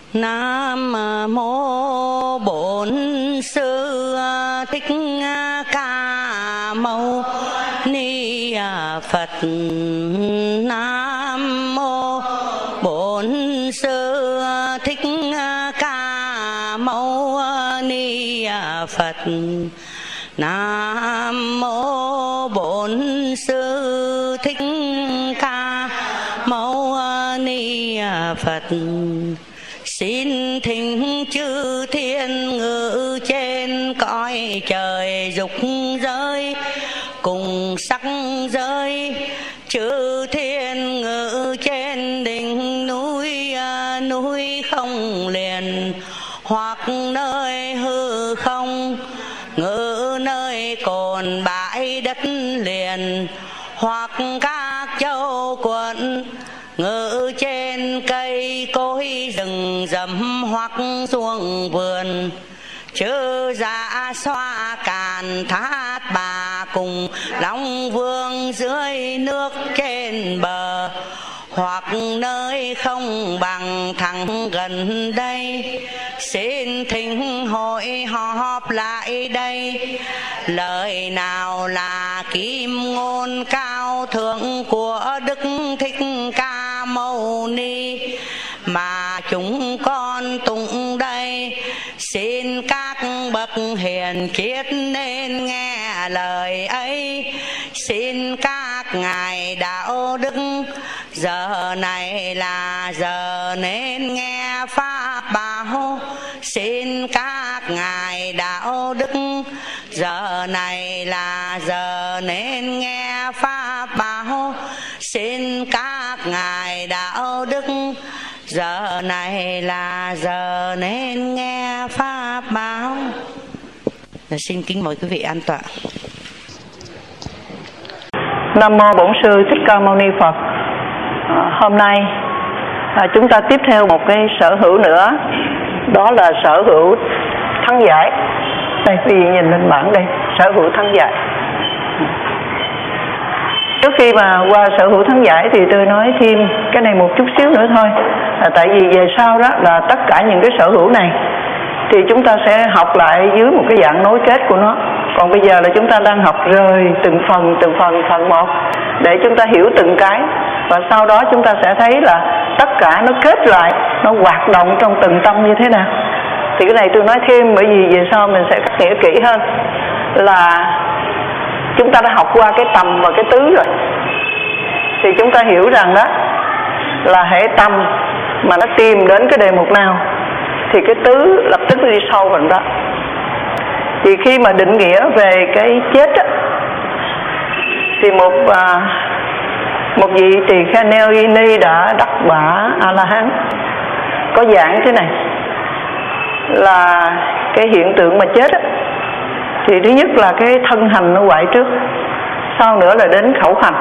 Nam mô Bổn Sư Thích Ca Mâu Ni Phật. Nam mô Bổn Sư Thích Ca Mâu Ni Phật. Nam mô Bổn Sư Thích Ca Mâu Ni Phật. Xin thỉnh chư thiên ngự trên cõi trời dục giới cùng sắc giới, chư thiên ngự trên đỉnh núi núi không liền, hoặc nơi hư không ngự nơi cồn bãi đất liền, hoặc các châu quận ngự trên cây cối rừng rậm, hoặc xuồng vườn chư dạ xoa càn thát bà cùng long vương dưới nước trên bờ, hoặc nơi không bằng thẳng gần đây. Xin thỉnh hội họp lại đây, lời nào là kim ngôn cao thượng của Đức Thích Ca Mâu Ni mà chúng con tụng đây. Xin các bậc hiền triết nên nghe lời ấy, xin các ngài đạo đức giờ này là giờ nên nghe pháp bảo. Xin các ngài đạo đức giờ này là giờ nên nghe pháp bảo. Xin các ngài đạo đức giờ này là giờ nên nghe pháp báo. Xin kính mời quý vị an tọa. Nam mô Bổn Sư Thích Ca Mâu Ni Phật. Hôm nay chúng ta tiếp theo một cái sở hữu nữa, đó là sở hữu thắng giải. Đây, quý vị nhìn lên bảng đây, sở hữu thắng giải. Trước khi mà qua sở hữu thắng giải thì tôi nói thêm cái này một chút xíu nữa thôi. Tại vì về sau đó là tất cả những cái sở hữu này thì chúng ta sẽ học lại dưới một cái dạng nối kết của nó. Còn bây giờ là chúng ta đang học rời từng phần một để chúng ta hiểu từng cái. Và sau đó chúng ta sẽ thấy là tất cả nó kết lại, nó hoạt động trong từng tâm như thế nào. Thì cái này tôi nói thêm bởi vì về sau mình sẽ cắt nghĩa kỹ hơn. Là chúng ta đã học qua cái tầm và cái tứ rồi, thì chúng ta hiểu rằng đó là hệ tâm mà nó tìm đến cái đề mục nào thì cái tứ lập tức đi sâu vào đó. Thì khi mà định nghĩa về cái chết á, thì một vị tỳ kheo Neo đã đắc quả A La Hán có giảng thế này, là cái hiện tượng mà chết á, thì thứ nhất là cái thân hành nó hoại trước, sau nữa là đến khẩu hành.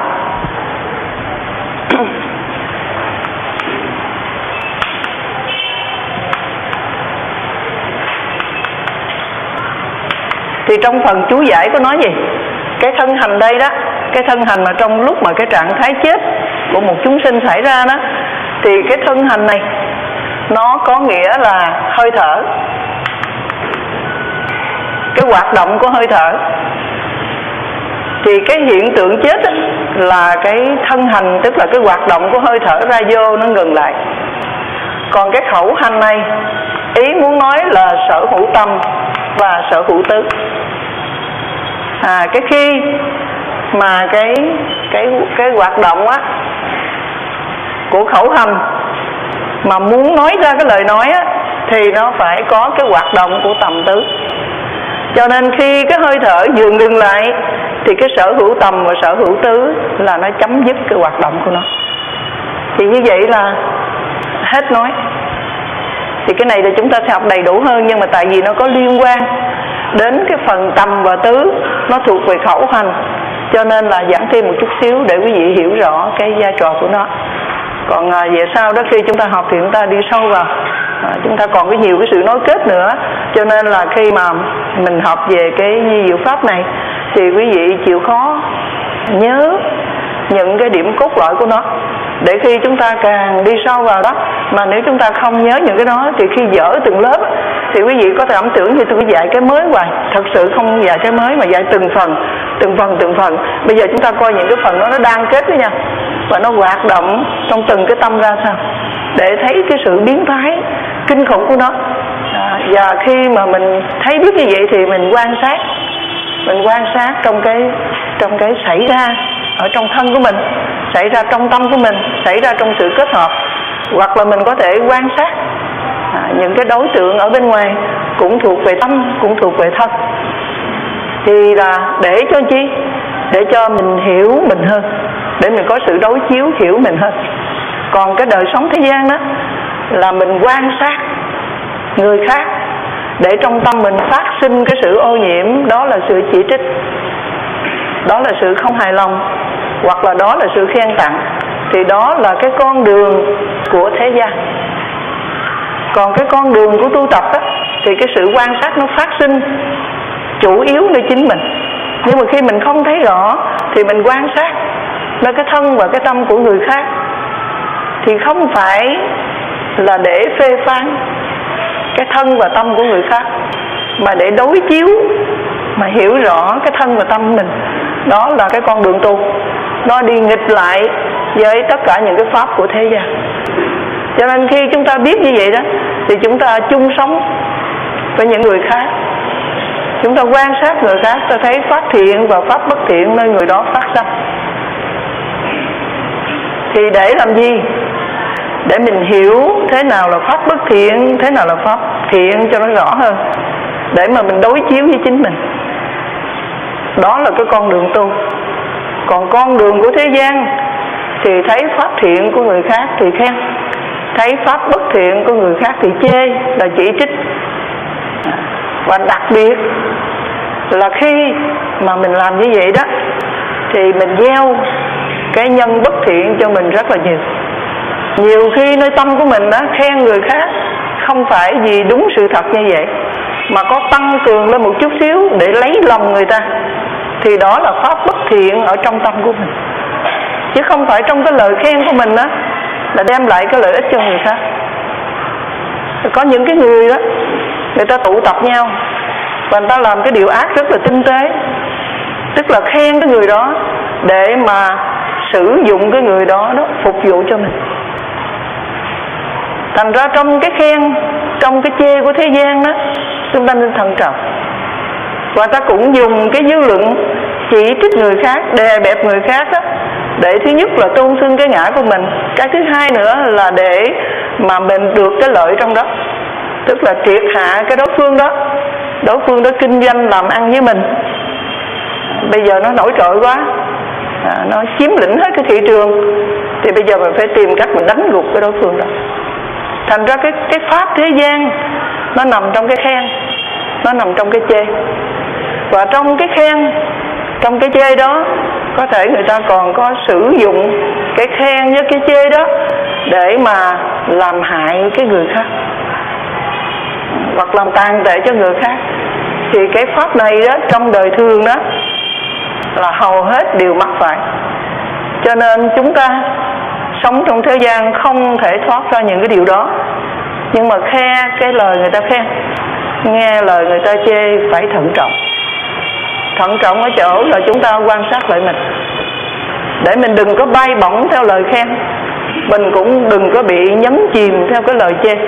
Thì trong phần chú giải có nói gì? Cái thân hành đây đó, cái thân hành mà trong lúc mà cái trạng thái chết của một chúng sinh xảy ra đó, thì cái thân hành này nó có nghĩa là hơi thở, cái hoạt động của hơi thở. Thì cái hiện tượng chết á, là cái thân hành, tức là cái hoạt động của hơi thở ra vô nó ngừng lại. Còn cái khẩu hành này ý muốn nói là sở hữu tâm và sở hữu tứ. Cái khi mà cái hoạt động á của khẩu hành mà muốn nói ra cái lời nói á, thì nó phải có cái hoạt động của tầm tứ. Cho nên khi cái hơi thở dừng ngừng lại thì cái sở hữu tầm và sở hữu tứ là nó chấm dứt cái hoạt động của nó. Thì như vậy là hết nói. Thì cái này là chúng ta sẽ học đầy đủ hơn, nhưng mà tại vì nó có liên quan đến cái phần tầm và tứ, nó thuộc về khẩu hành, cho nên là giảng thêm một chút xíu để quý vị hiểu rõ cái vai trò của nó. Còn về sau đó khi chúng ta học thì chúng ta đi sâu vào, chúng ta còn có nhiều cái sự nối kết nữa. Cho nên là khi mà mình học về cái nhi diệu pháp này thì quý vị chịu khó nhớ những cái điểm cốt lõi của nó. để khi chúng ta càng đi sâu vào đó, mà nếu chúng ta không nhớ những cái đó thì khi dở từng lớp thì quý vị có thể ảo tưởng như tôi dạy cái mới hoài. Thật sự không dạy cái mới mà dạy từng phần. Bây giờ chúng ta coi những cái phần đó nó đang kết với nhau và nó hoạt động trong từng cái tâm ra sao, để thấy cái sự biến thái kinh khủng của nó. Và khi mà mình thấy biết như vậy thì mình quan sát trong cái xảy ra ở trong thân của mình, xảy ra trong tâm của mình, xảy ra trong sự kết hợp, hoặc là mình có thể quan sát những cái đối tượng ở bên ngoài cũng thuộc về tâm, cũng thuộc về thân. Thì là để cho chi? Để cho mình hiểu mình hơn, để mình có sự đối chiếu hiểu mình hơn. Còn cái đời sống thế gian đó là mình quan sát người khác để trong tâm mình phát sinh cái sự ô nhiễm, đó là sự chỉ trích, đó là sự không hài lòng, hoặc là đó là sự khen tặng. Thì đó là cái con đường của thế gian. Còn cái con đường của tu tập đó, thì cái sự quan sát nó phát sinh chủ yếu nơi chính mình. Nhưng mà khi mình không thấy rõ thì mình quan sát nơi cái thân và cái tâm của người khác, thì không phải là để phê phán cái thân và tâm của người khác, mà để đối chiếu, mà hiểu rõ cái thân và tâm mình. Đó là cái con đường tu, nó đi nghịch lại với tất cả những cái pháp của thế gian. Cho nên khi chúng ta biết như vậy đó, thì chúng ta chung sống với những người khác, chúng ta quan sát người khác, ta thấy pháp thiện và pháp bất thiện nơi người đó phát sinh. Thì để làm gì? Để mình hiểu thế nào là pháp bất thiện, thế nào là pháp thiện cho nó rõ hơn, để mà mình đối chiếu với chính mình. Đó là cái con đường tu. Còn con đường của thế gian thì thấy pháp thiện của người khác thì khen, thấy pháp bất thiện của người khác thì chê, là chỉ trích. Và đặc biệt là khi mà mình làm như vậy đó, thì mình gieo cái nhân bất thiện cho mình rất là nhiều. Nhiều khi nơi tâm của mình đó khen người khác không phải vì đúng sự thật như vậy, mà có tăng cường lên một chút xíu để lấy lòng người ta, thì đó là pháp bất thiện ở trong tâm của mình. Chứ không phải trong cái lời khen của mình đó là đem lại cái lợi ích cho người khác. Có những cái người đó, người ta tụ tập nhau và người ta làm cái điều ác rất là tinh tế, tức là khen cái người đó để mà sử dụng cái người đó phục vụ cho mình. Thành ra trong cái khen, trong cái chê của thế gian đó, chúng ta nên thận trọng. Và ta cũng dùng cái dư luận chỉ trích người khác, đè bẹp người khác đó, để thứ nhất là tôn xưng cái ngã của mình, cái thứ hai nữa là để mà mình được cái lợi trong đó, tức là triệt hạ cái đối phương đó kinh doanh làm ăn với mình. Bây giờ nó nổi trội quá, nó chiếm lĩnh hết cái thị trường, thì bây giờ mình phải tìm cách mình đánh gục cái đối phương đó. Thành ra cái pháp thế gian nó nằm trong cái khen, nó nằm trong cái chê. Và trong cái khen, trong cái chê đó, có thể người ta còn có sử dụng cái khen với cái chê đó để mà làm hại cái người khác, hoặc làm tàn tệ cho người khác. Thì cái pháp này đó, trong đời thường đó, là hầu hết đều mắc phải. Cho nên chúng ta sống trong thế gian không thể thoát ra những cái điều đó. Nhưng mà khe cái lời người ta khen, nghe lời người ta chê phải thận trọng. Thận trọng ở chỗ là chúng ta quan sát lại mình, để mình đừng có bay bổng theo lời khen, mình cũng đừng có bị nhấn chìm theo cái lời chê.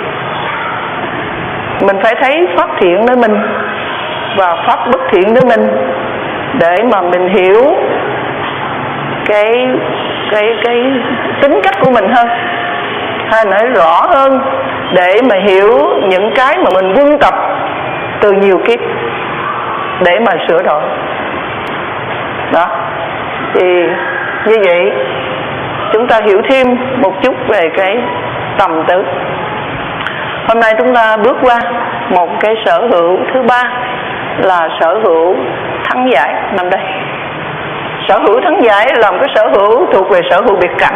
Mình phải thấy pháp thiện nơi mình và pháp bất thiện nơi mình, để mà mình hiểu cái tính cách của mình hơn, hay nói rõ hơn, để mà hiểu những cái mà mình quân tập từ nhiều kiếp để mà sửa đổi. Đó, thì như vậy chúng ta hiểu thêm một chút về cái tầm tứ. Hôm nay chúng ta bước qua một cái sở hữu thứ ba, là sở hữu thắng giải nằm đây. Sở hữu thắng giải là một cái sở hữu thuộc về sở hữu biệt cảnh.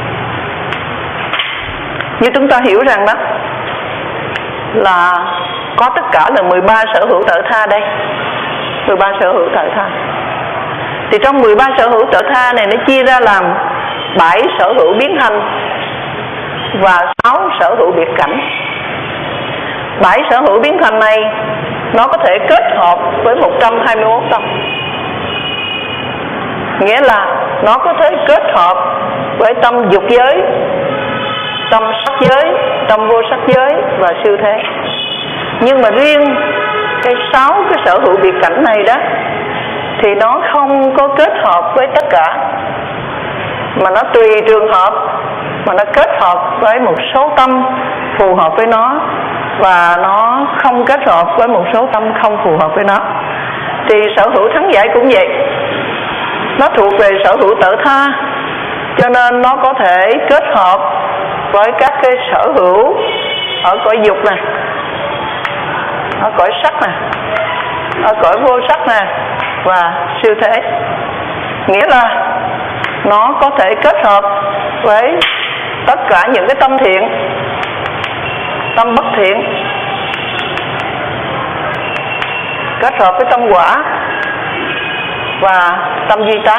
Như chúng ta hiểu rằng đó là có tất cả là 13 sở hữu tự tha đây. 13 sở hữu tự tha. Thì trong 13 sở hữu tự tha này nó chia ra làm 7 sở hữu biến thành và 6 sở hữu biệt cảnh. 7 sở hữu biến thành này nó có thể kết hợp với 121 tâm. Nghĩa là nó có thể kết hợp với tâm dục giới, tâm sắc giới, tâm vô sắc giới và siêu thế. Nhưng mà riêng cái 6 cái sở hữu biệt cảnh này đó thì nó không có kết hợp với tất cả, mà nó tùy trường hợp mà nó kết hợp với một số tâm phù hợp với nó, và nó không kết hợp với một số tâm không phù hợp với nó. Thì sở hữu thắng giải cũng vậy, nó thuộc về sở hữu tự tha, cho nên nó có thể kết hợp với các cái sở hữu ở cõi dục này, ở cõi sắc này, ở cõi vô sắc này và siêu thế. Nghĩa là nó có thể kết hợp với tất cả những cái tâm thiện, tâm bất thiện, kết hợp với tâm quả và tâm duy tác.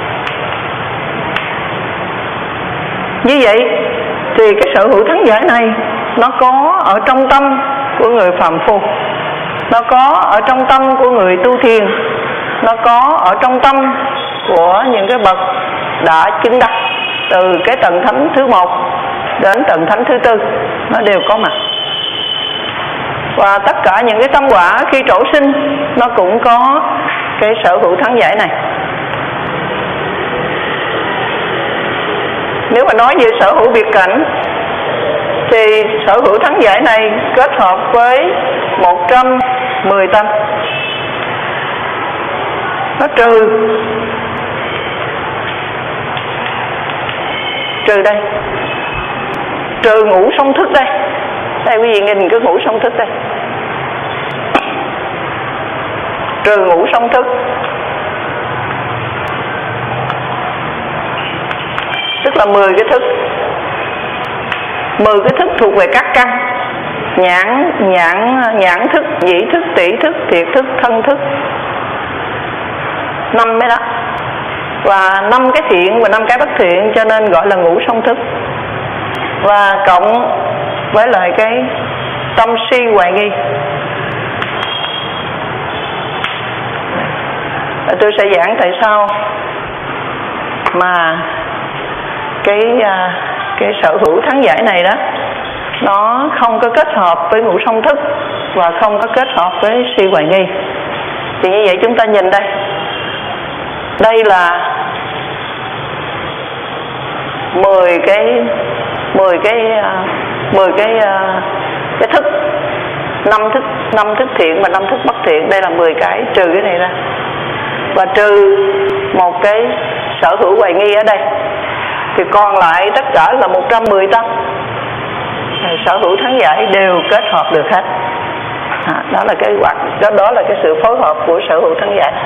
Như vậy thì cái sở hữu thắng giải này nó có ở trong tâm của người phàm phu, nó có ở trong tâm của người tu thiền, nó có ở trong tâm của những cái bậc đã chứng đắc từ cái tầng thánh thứ 1 đến tầng thánh thứ 4, nó đều có mặt. Và tất cả những cái tâm quả khi trổ sinh nó cũng có cái sở hữu thắng giải này. Nếu mà nói về sở hữu biệt cảnh thì sở hữu thắng giải này kết hợp với 110 tâm. Nó trừ đây, trừ ngũ song thức đây. Đây quý vị nhìn cái ngũ song thức đây, trừ ngũ song thức, tức là 10 cái thức. 10 cái thức thuộc về các căn: nhãn thức, nhĩ thức, tỷ thức, thiệt thức, thân thức. 5 mấy đó. Và 5 cái thiện và 5 cái bất thiện, cho nên gọi là ngũ song thức. Và cộng với lại cái tâm si hoài nghi. Tôi sẽ giảng tại sao mà cái sở hữu thắng giải này đó nó không có kết hợp với ngũ song thức và không có kết hợp với si hoài nghi. Thì như vậy chúng ta nhìn đây, đây là 10 cái thức, 5 thức thiện và 5 thức bất thiện. Đây là 10 cái, trừ cái này ra, và trừ một cái sở hữu hoài nghi ở đây, thì còn lại tất cả là 110 tâm. Sở hữu thắng giải đều kết hợp được hết. Đó là cái đó là cái sự phối hợp của sở hữu thắng giải.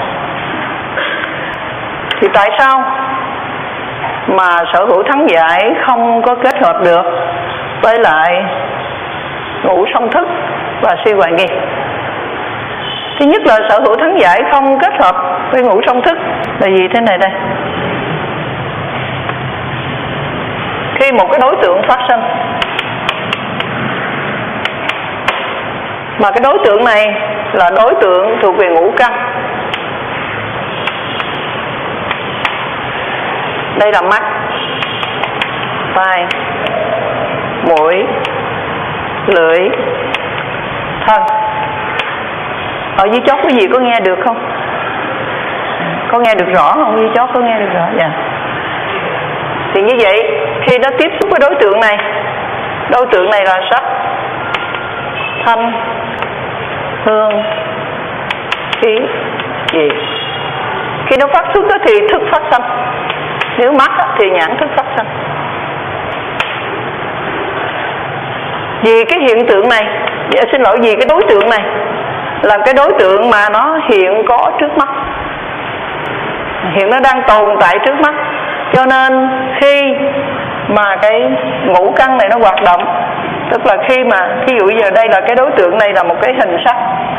Thì tại sao mà sở hữu thắng giải không có kết hợp được với lại ngũ song thức và si hoài nghi? Thứ nhất là sở hữu thắng giải không kết hợp với ngũ song thức là gì? Thế này đây, khi một cái đối tượng phát sinh mà cái đối tượng này là đối tượng thuộc về ngũ căn. Đây là mắt, tai, mũi, lưỡi, thân. Ở dưới chót quý vị có nghe được không? Có nghe được rõ không? Dưới chót có nghe được rõ? Dạ. Thì như vậy khi nó tiếp xúc với đối tượng này là sắc, thanh, hương, khí, vị. Khi nó phát xuất thì thức phát sinh. Nếu mắt thì nhãn thức phát sinh. Vì cái hiện tượng này, vì cái đối tượng này là cái đối tượng mà nó hiện có trước mắt, hiện nó đang tồn tại trước mắt, cho nên khi mà cái ngũ căn này nó hoạt động Tức là khi mà ví dụ giờ đây là cái đối tượng này là một cái hình sắc,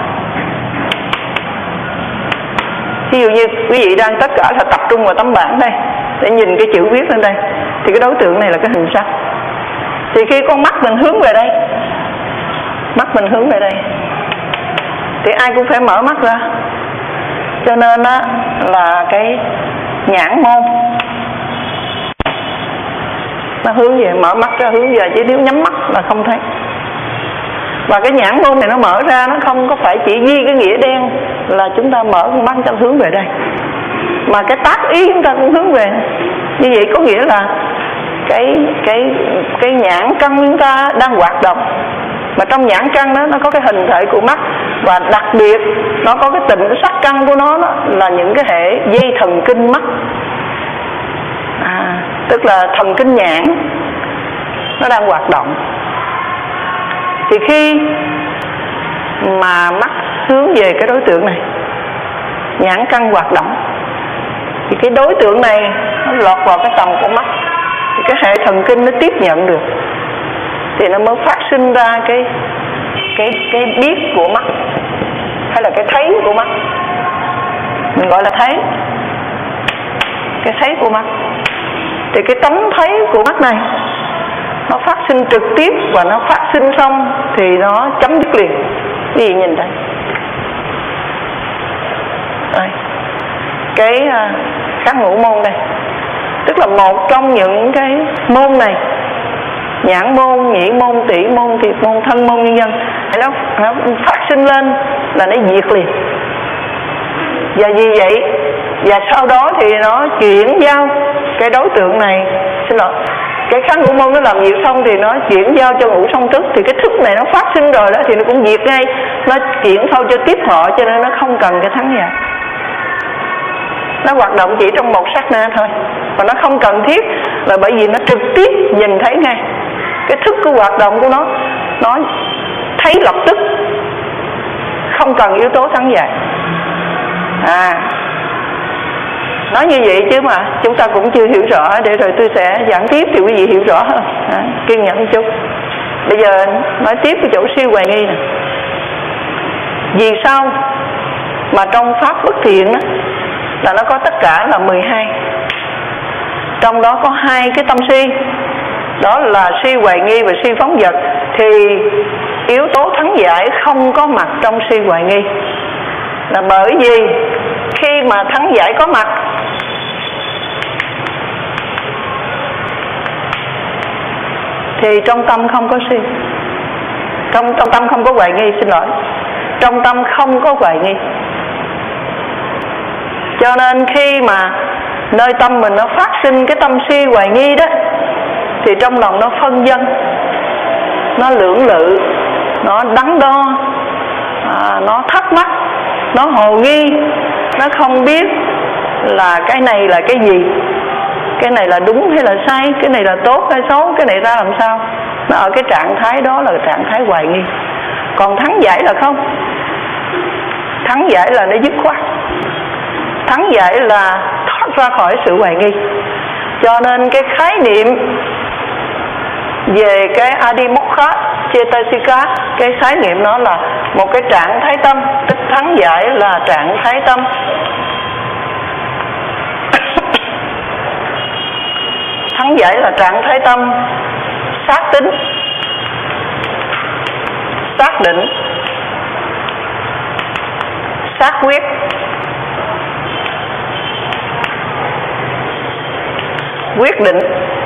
ví dụ như quý vị đang tất cả là tập trung vào tấm bảng đây để nhìn cái chữ viết lên đây, thì cái đối tượng này là cái hình sắc. Thì khi con mắt mình hướng về đây, mắt mình hướng về đây, thì ai cũng phải mở mắt ra. Cho nên á là cái nhãn môn nó hướng về, mở mắt ra hướng về, chứ nếu nhắm mắt là không thấy. Và cái nhãn môn này nó mở ra, nó không có phải chỉ ghi cái nghĩa đen là chúng ta mở con mắt cho hướng về đây, mà cái tác ý chúng ta cũng hướng về. Như vậy có nghĩa là cái nhãn căn chúng ta đang hoạt động, mà trong nhãn căn đó nó có cái hình thể của mắt, và đặc biệt nó có cái tịnh sắc căn của nó đó, là những cái hệ dây thần kinh mắt, tức là thần kinh nhãn nó đang hoạt động. Thì khi mà mắt hướng về cái đối tượng này, nhãn căn hoạt động, thì cái đối tượng này nó lọt vào cái tầm của mắt, thì cái hệ thần kinh nó tiếp nhận được, thì nó mới phát sinh ra cái biết của mắt, hay là cái thấy của mắt. Mình gọi là thấy, cái thấy của mắt. Thì cái tấm thấy của mắt này nó phát sinh trực tiếp, và nó phát sinh xong thì nó chấm dứt liền. Cái gì nhìn đây, đây. Cái kháng ngũ môn đây, tức là một trong những cái môn này, nhãn môn, nhĩ môn, tỷ môn, thiệt môn, thân môn, nhân dân, nó phát sinh lên là nó diệt liền. Và vì vậy, và sau đó thì nó chuyển giao cái đối tượng này, xin lỗi, cái kháng ngũ môn nó làm việc xong thì nó chuyển giao cho ngũ song thức, thì cái thức này nó phát sinh rồi đó thì nó cũng diệt ngay, nó chuyển sau cho tiếp họ, cho nên nó không cần cái thắng giải. Nó hoạt động chỉ trong một sát na thôi, và nó không cần thiết, là bởi vì nó trực tiếp nhìn thấy ngay cái thức của hoạt động của nó thấy lập tức, không cần yếu tố thắng giải. Nói như vậy chứ mà chúng ta cũng chưa hiểu rõ, để rồi tôi sẽ giảng tiếp thì quý vị hiểu rõ hơn. Kiên nhẫn một chút. Bây giờ nói tiếp cái chỗ siêu hoài nghi này. Vì sao mà trong pháp bất thiện đó, là nó có tất cả là 12, trong đó có 2 cái tâm si, đó là si hoài nghi và si phóng dật, thì yếu tố thắng giải không có mặt trong si hoài nghi, là bởi vì khi mà thắng giải có mặt thì trong tâm không có si, trong tâm không có hoài nghi, xin lỗi, trong tâm không có hoài nghi. Cho nên khi mà nơi tâm mình nó phát sinh cái tâm si hoài nghi đó, thì trong lòng nó phân vân, nó lưỡng lự, nó đắn đo, nó thắc mắc, nó hồ nghi, nó không biết là cái này là cái gì, cái này là đúng hay là sai, cái này là tốt hay xấu, cái này ra làm sao. Nó ở cái trạng thái đó là trạng thái hoài nghi. Còn thắng giải là không, thắng giải là nó dứt khoát, thắng giải là thoát ra khỏi sự hoài nghi. Cho nên cái khái niệm về cái Adimokha Cetasika, cái khái niệm nó là một cái trạng thái tâm, tức thắng giải là trạng thái tâm. Thắng giải là trạng thái tâm xác tính, xác định, xác quyết, quyết định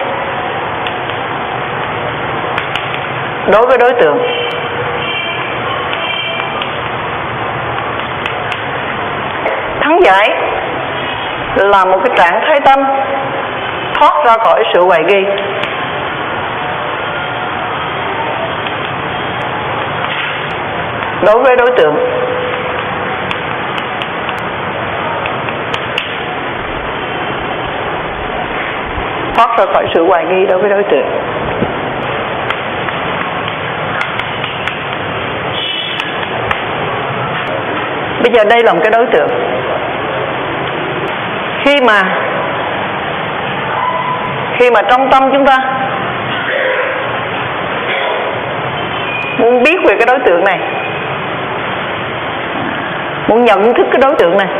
đối với đối tượng. Thắng giải là một cái trạng thái tâm thoát ra khỏi sự hoài nghi. Đối với đối tượng, thoát ra khỏi sự hoài nghi đối với đối tượng. Bây giờ đây là một cái đối tượng. Khi mà trong tâm chúng ta muốn biết về cái đối tượng này, muốn nhận thức cái đối tượng này,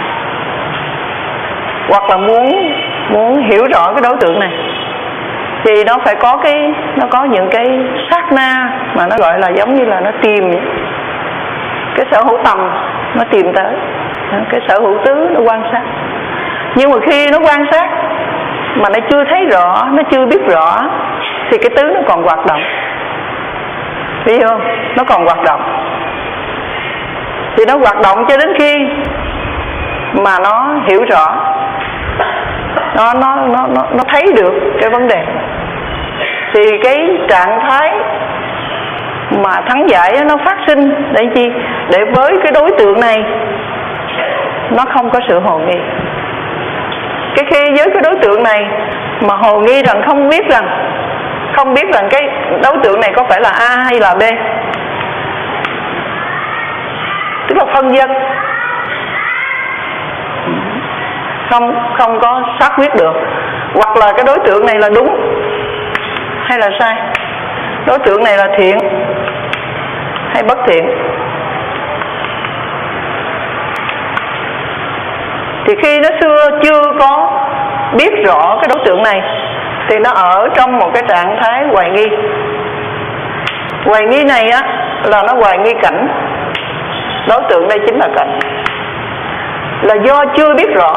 hoặc là muốn hiểu rõ cái đối tượng này, thì nó phải có nó có những cái sát na mà nó gọi là giống như là nó tìm cái sở hữu tầm, nó tìm tới cái sở hữu tứ, nó quan sát. Nhưng mà khi nó quan sát mà nó chưa thấy rõ, nó chưa biết rõ, thì cái tứ nó còn hoạt động, biết không? Nó còn hoạt động, thì nó hoạt động cho đến khi mà nó hiểu rõ, nó thấy được cái vấn đề, thì cái trạng thái mà thắng giải nó phát sinh để chi? Để với cái đối tượng này nó không có sự hồ nghi. Cái khi với cái đối tượng này mà hồ nghi rằng không biết rằng cái đối tượng này có phải là A hay là B, tức là phân vân, không có xác quyết được, hoặc là cái đối tượng này là đúng hay là sai, đối tượng này là thiện hay bất thiện. Thì khi nó xưa chưa có biết rõ cái đối tượng này thì nó ở trong một cái trạng thái hoài nghi. Hoài nghi này á là nó hoài nghi cảnh, đối tượng đây chính là cảnh, là do chưa biết rõ,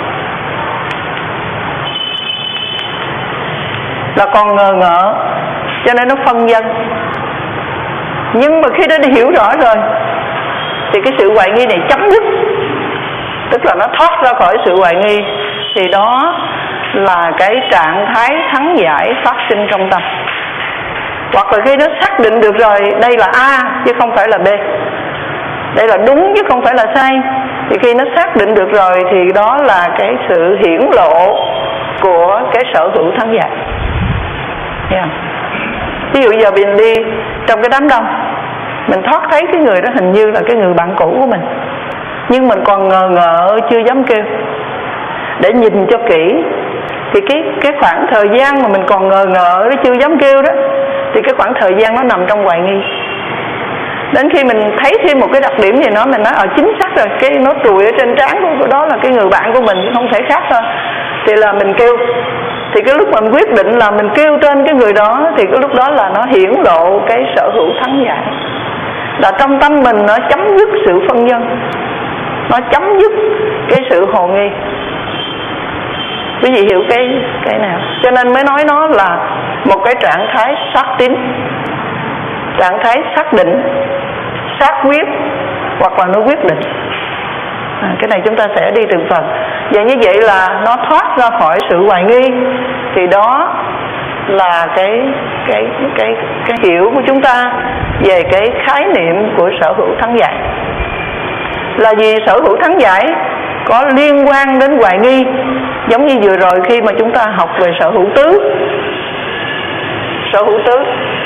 là còn ngờ ngợ, cho nên nó phân vân. Nhưng mà khi đã hiểu rõ rồi thì cái sự hoài nghi này chấm dứt, tức là nó thoát ra khỏi sự hoài nghi, thì đó là cái trạng thái thắng giải phát sinh trong tâm. Hoặc là khi nó xác định được rồi đây là A chứ không phải là B, đây là đúng chứ không phải là sai, thì khi nó xác định được rồi thì đó là cái sự hiển lộ của cái sở hữu thắng giải. Yeah. Ví dụ giờ mình đi trong cái đám đông, mình thoát thấy cái người đó hình như là cái người bạn cũ của mình, nhưng mình còn ngờ ngợ chưa dám kêu. Để nhìn cho kỹ thì cái khoảng thời gian mà mình còn ngờ ngợ nó chưa dám kêu đó, thì cái khoảng thời gian nó nằm trong hoài nghi. Đến khi mình thấy thêm một cái đặc điểm gì đó, mình nói chính xác rồi, cái nốt ruồi ở trên trán của đó là cái người bạn của mình, không thể khác thôi, thì là mình kêu. Thì cái lúc mà mình quyết định là mình kêu tên cái người đó, thì cái lúc đó là nó hiển lộ cái sở hữu thắng giải, là trong tâm mình nó chấm dứt sự phân vân, nó chấm dứt cái sự hồ nghi. Quý vị hiểu cái nào? Cho nên mới nói nó là một cái trạng thái xác tín, trạng thái xác định, xác quyết, hoặc là nó quyết định. Cái này chúng ta sẽ đi từng phần. Và như vậy là nó thoát ra khỏi sự hoài nghi, thì đó là cái hiểu của chúng ta về cái khái niệm của sở hữu thắng giải. Là vì sở hữu thắng giải có liên quan đến hoài nghi, giống như vừa rồi khi mà chúng ta học về sở hữu tứ. Sở hữu tứ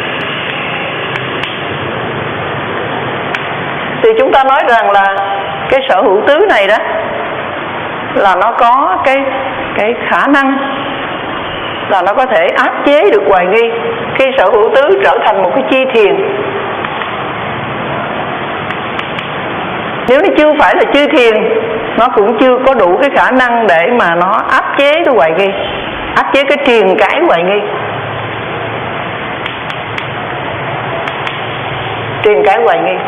thì chúng ta nói rằng là cái sở hữu tứ này đó là nó có cái khả năng là nó có thể áp chế được hoài nghi. Khi sở hữu tứ trở thành một cái chi thiền, nếu nó chưa phải là chi thiền, nó cũng chưa có đủ cái khả năng để mà nó áp chế cái hoài nghi, áp chế cái truyền cãi hoài nghi. Truyền cãi hoài nghi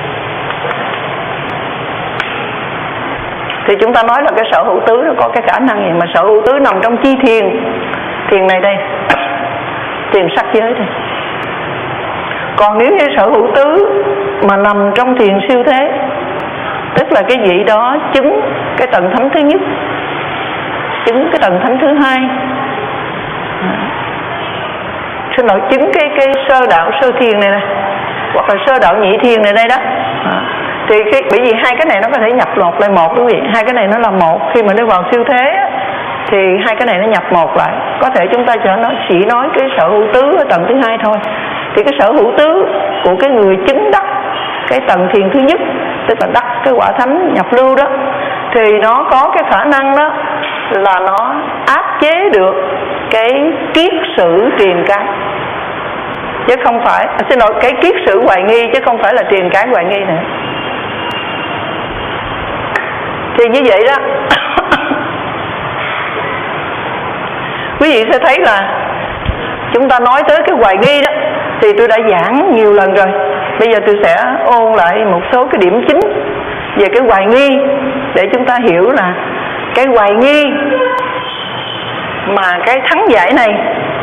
thì chúng ta nói là cái sở hữu tứ nó có cái khả năng gì, mà sở hữu tứ nằm trong chi thiền. Thiền này đây, thiền sắc giới đây. Còn nếu như sở hữu tứ mà nằm trong thiền siêu thế, tức là cái vị đó chứng cái tầng thánh thứ nhất, chứng cái tầng thánh thứ hai, xin lỗi, chứng cái sơ đạo sơ thiền này nè, hoặc là sơ đạo nhị thiền này đây đó. Thì bởi vì hai cái này nó có thể nhập lột lại một, quý vị. Hai cái này nó là một, khi mà nó vào siêu thế thì hai cái này nó nhập một lại. Có thể chúng ta chỉ nói cái sở hữu tứ ở tầng thứ hai thôi. Thì cái sở hữu tứ của cái người chứng đắc cái tầng thiền thứ nhất, tức là đắc cái quả thánh nhập lưu đó, thì nó có cái khả năng đó là nó áp chế được cái kiết sử truyền cái. chứ không phải, xin lỗi, cái kiết sử hoài nghi chứ không phải là triền cái hoài nghi nữa. Thì như vậy đó quý vị sẽ thấy là chúng ta nói tới cái hoài nghi đó thì tôi đã giảng nhiều lần rồi. Bây giờ tôi sẽ ôn lại một số cái điểm chính về cái hoài nghi để chúng ta hiểu là cái hoài nghi mà cái thắng giải này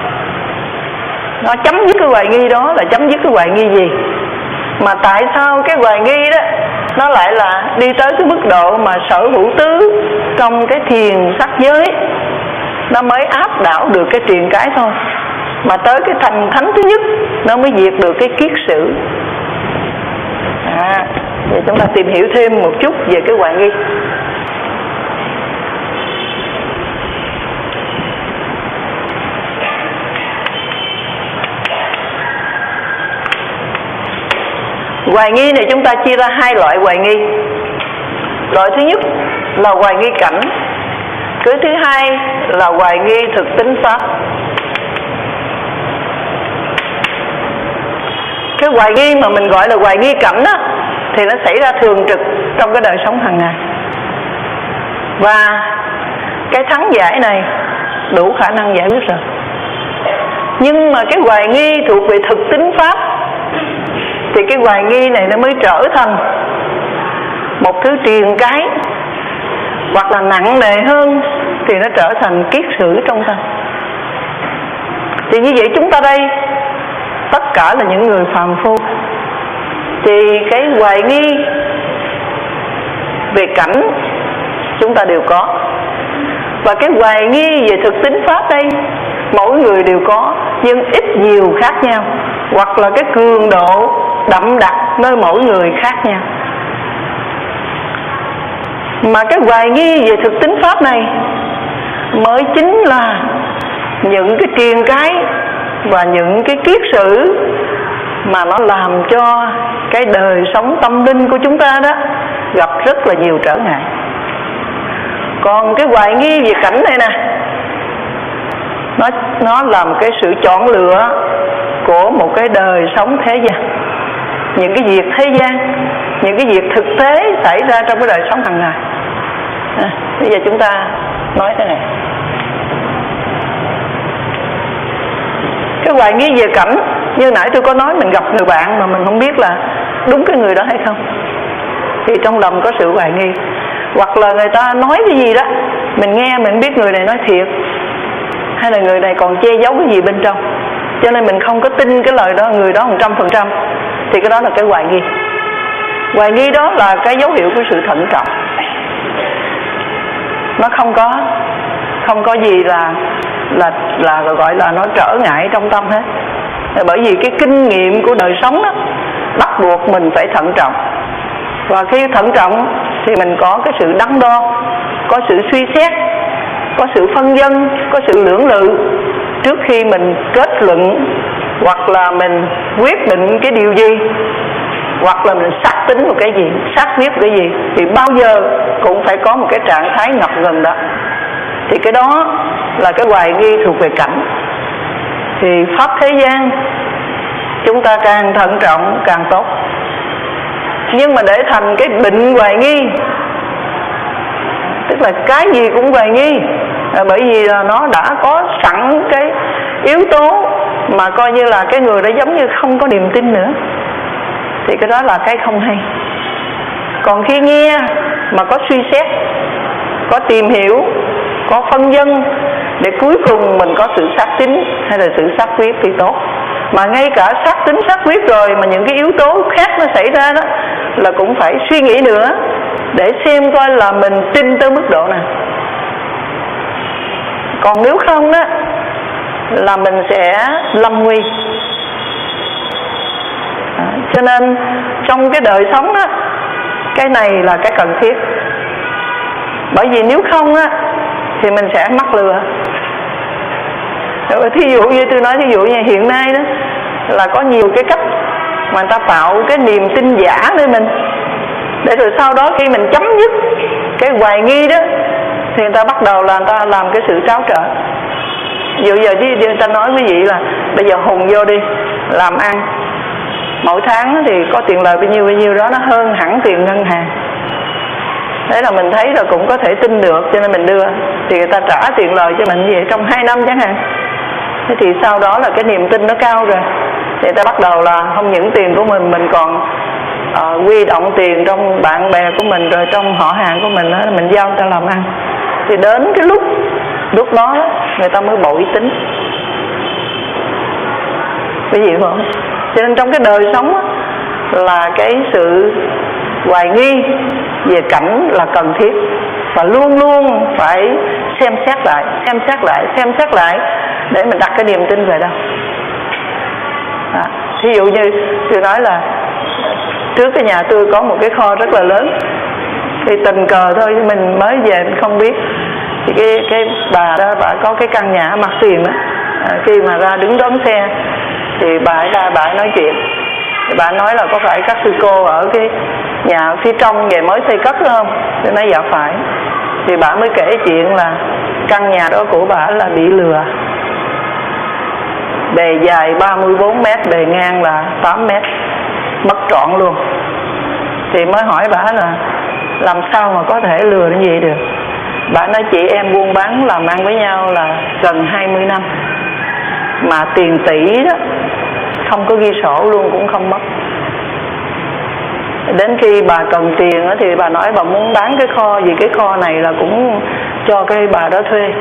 nó chấm dứt cái hoài nghi đó là chấm dứt cái hoài nghi gì, mà tại sao cái hoài nghi đó nó lại là đi tới cái mức độ mà sở hữu tứ trong cái thiền sắc giới nó mới áp đảo được cái triền cái thôi, mà tới cái thành thánh thứ nhất nó mới diệt được cái kiết sử. Vậy chúng ta tìm hiểu thêm một chút về cái hoài nghi. Hoài nghi này chúng ta chia ra hai loại hoài nghi. Loại thứ nhất là hoài nghi cảnh, cái thứ hai là hoài nghi thực tính pháp. Cái hoài nghi mà mình gọi là hoài nghi cảnh á, thì nó xảy ra thường trực trong cái đời sống hàng ngày, và cái thắng giải này đủ khả năng giải quyết rồi. Nhưng mà cái hoài nghi thuộc về thực tính pháp thì cái hoài nghi này nó mới trở thành một thứ triền cái, hoặc là nặng nề hơn thì nó trở thành kiết sử trong tâm. Thì như vậy chúng ta đây tất cả là những người phàm phu, thì cái hoài nghi về cảnh chúng ta đều có, và cái hoài nghi về thực tính pháp đây mỗi người đều có, nhưng ít nhiều khác nhau, hoặc là cái cường độ đậm đặc nơi mỗi người khác nhau. Mà cái hoài nghi về thực tính pháp này mới chính là những cái triền cái và những cái kiết sử mà nó làm cho cái đời sống tâm linh của chúng ta đó gặp rất là nhiều trở ngại. Còn cái hoài nghi về cảnh này nè, nó làm cái sự chọn lựa của một cái đời sống thế gian, những cái việc thế gian, những cái việc thực tế xảy ra trong cái đời sống hàng ngày. Bây giờ chúng ta nói thế này. Cái hoài nghi về cảnh, như nãy tôi có nói mình gặp người bạn mà mình không biết là đúng cái người đó hay không, thì trong lòng có sự hoài nghi. Hoặc là người ta nói cái gì đó mình nghe mình biết người này nói thiệt, hay là người này còn che giấu cái gì bên trong, cho nên mình không có tin cái lời đó, người đó 100%, thì cái đó là cái hoài nghi. Hoài nghi đó là cái dấu hiệu của sự thận trọng. Nó không có gì là gọi là nó trở ngại trong tâm hết. Bởi vì cái kinh nghiệm của đời sống đó bắt buộc mình phải thận trọng, và khi thận trọng thì mình có cái sự đắn đo, có sự suy xét, có sự phân vân, có sự lưỡng lự trước khi mình kết luận, hoặc là mình quyết định cái điều gì, hoặc là mình xác tính một cái gì, xác quyết cái gì, thì bao giờ cũng phải có một cái trạng thái ngập ngừng đó. Thì cái đó là cái hoài nghi thuộc về cảnh. Thì pháp thế gian chúng ta càng thận trọng càng tốt. Nhưng mà để thành cái bệnh hoài nghi, tức là cái gì cũng hoài nghi, bởi vì là nó đã có sẵn cái yếu tố mà coi như là cái người đó giống như không có niềm tin nữa, thì cái đó là cái không hay. Còn khi nghe mà có suy xét, có tìm hiểu, có phân vân, để cuối cùng mình có sự xác tín hay là sự xác quyết thì tốt. Mà ngay cả xác tín xác quyết rồi mà những cái yếu tố khác nó xảy ra đó là cũng phải suy nghĩ nữa, để xem coi là mình tin tới mức độ nào. Còn nếu không đó là mình sẽ lâm nguy. Cho nên trong cái đời sống đó, cái này là cái cần thiết. Bởi vì nếu không á thì mình sẽ mắc lừa. Thí dụ như tôi nói, thí dụ như hiện nay đó là có nhiều cái cách mà người ta tạo cái niềm tin giả lên mình, để rồi sau đó khi mình chấm dứt cái hoài nghi đó thì người ta bắt đầu là người ta làm cái sự tráo trở. Ví dụ giờ người ta nói quý vị là bây giờ hùng vô đi, làm ăn. Mỗi tháng thì có tiền lời bao nhiêu đó, nó hơn hẳn tiền ngân hàng. Thế là mình thấy là cũng có thể tin được, cho nên mình đưa. Thì người ta trả tiền lời cho mình như vậy trong 2 năm chẳng hạn. Thế thì sau đó là cái niềm tin nó cao rồi, thì người ta bắt đầu là không những tiền của mình còn huy động tiền trong bạn bè của mình, rồi trong họ hàng của mình đó, mình giao người ta làm ăn. Thì đến cái lúc đó người ta mới bội tính. Cái gì không? Cho nên trong cái đời sống đó, là cái sự hoài nghi về cảnh là cần thiết, và luôn luôn phải xem xét lại để mình đặt cái niềm tin về đâu. Thí dụ như tôi nói là trước cái nhà tôi có một cái kho rất là lớn, thì tình cờ thôi, mình mới về mình không biết. Thì cái bà đó, bà có cái căn nhà mặt tiền đó, khi mà ra đứng đón xe thì bà ra bà nói chuyện. Thì bà nói là có phải các sư cô ở cái nhà phía trong về mới xây cất đó không? Tôi nói dạ phải. Thì bà mới kể chuyện là căn nhà đó của bà là bị lừa. Bề dài 34 mét, bề ngang là 8 mét, mất trọn luôn. Thì mới hỏi bà là làm sao mà có thể lừa như vậy được. Bà nói chị em buôn bán làm ăn với nhau là gần 20 năm, mà tiền tỷ đó không có ghi sổ luôn cũng không mất. Đến khi bà cần tiền đó, thì bà nói bà muốn bán cái kho, vì cái kho này là cũng cho cái bà đó thuê.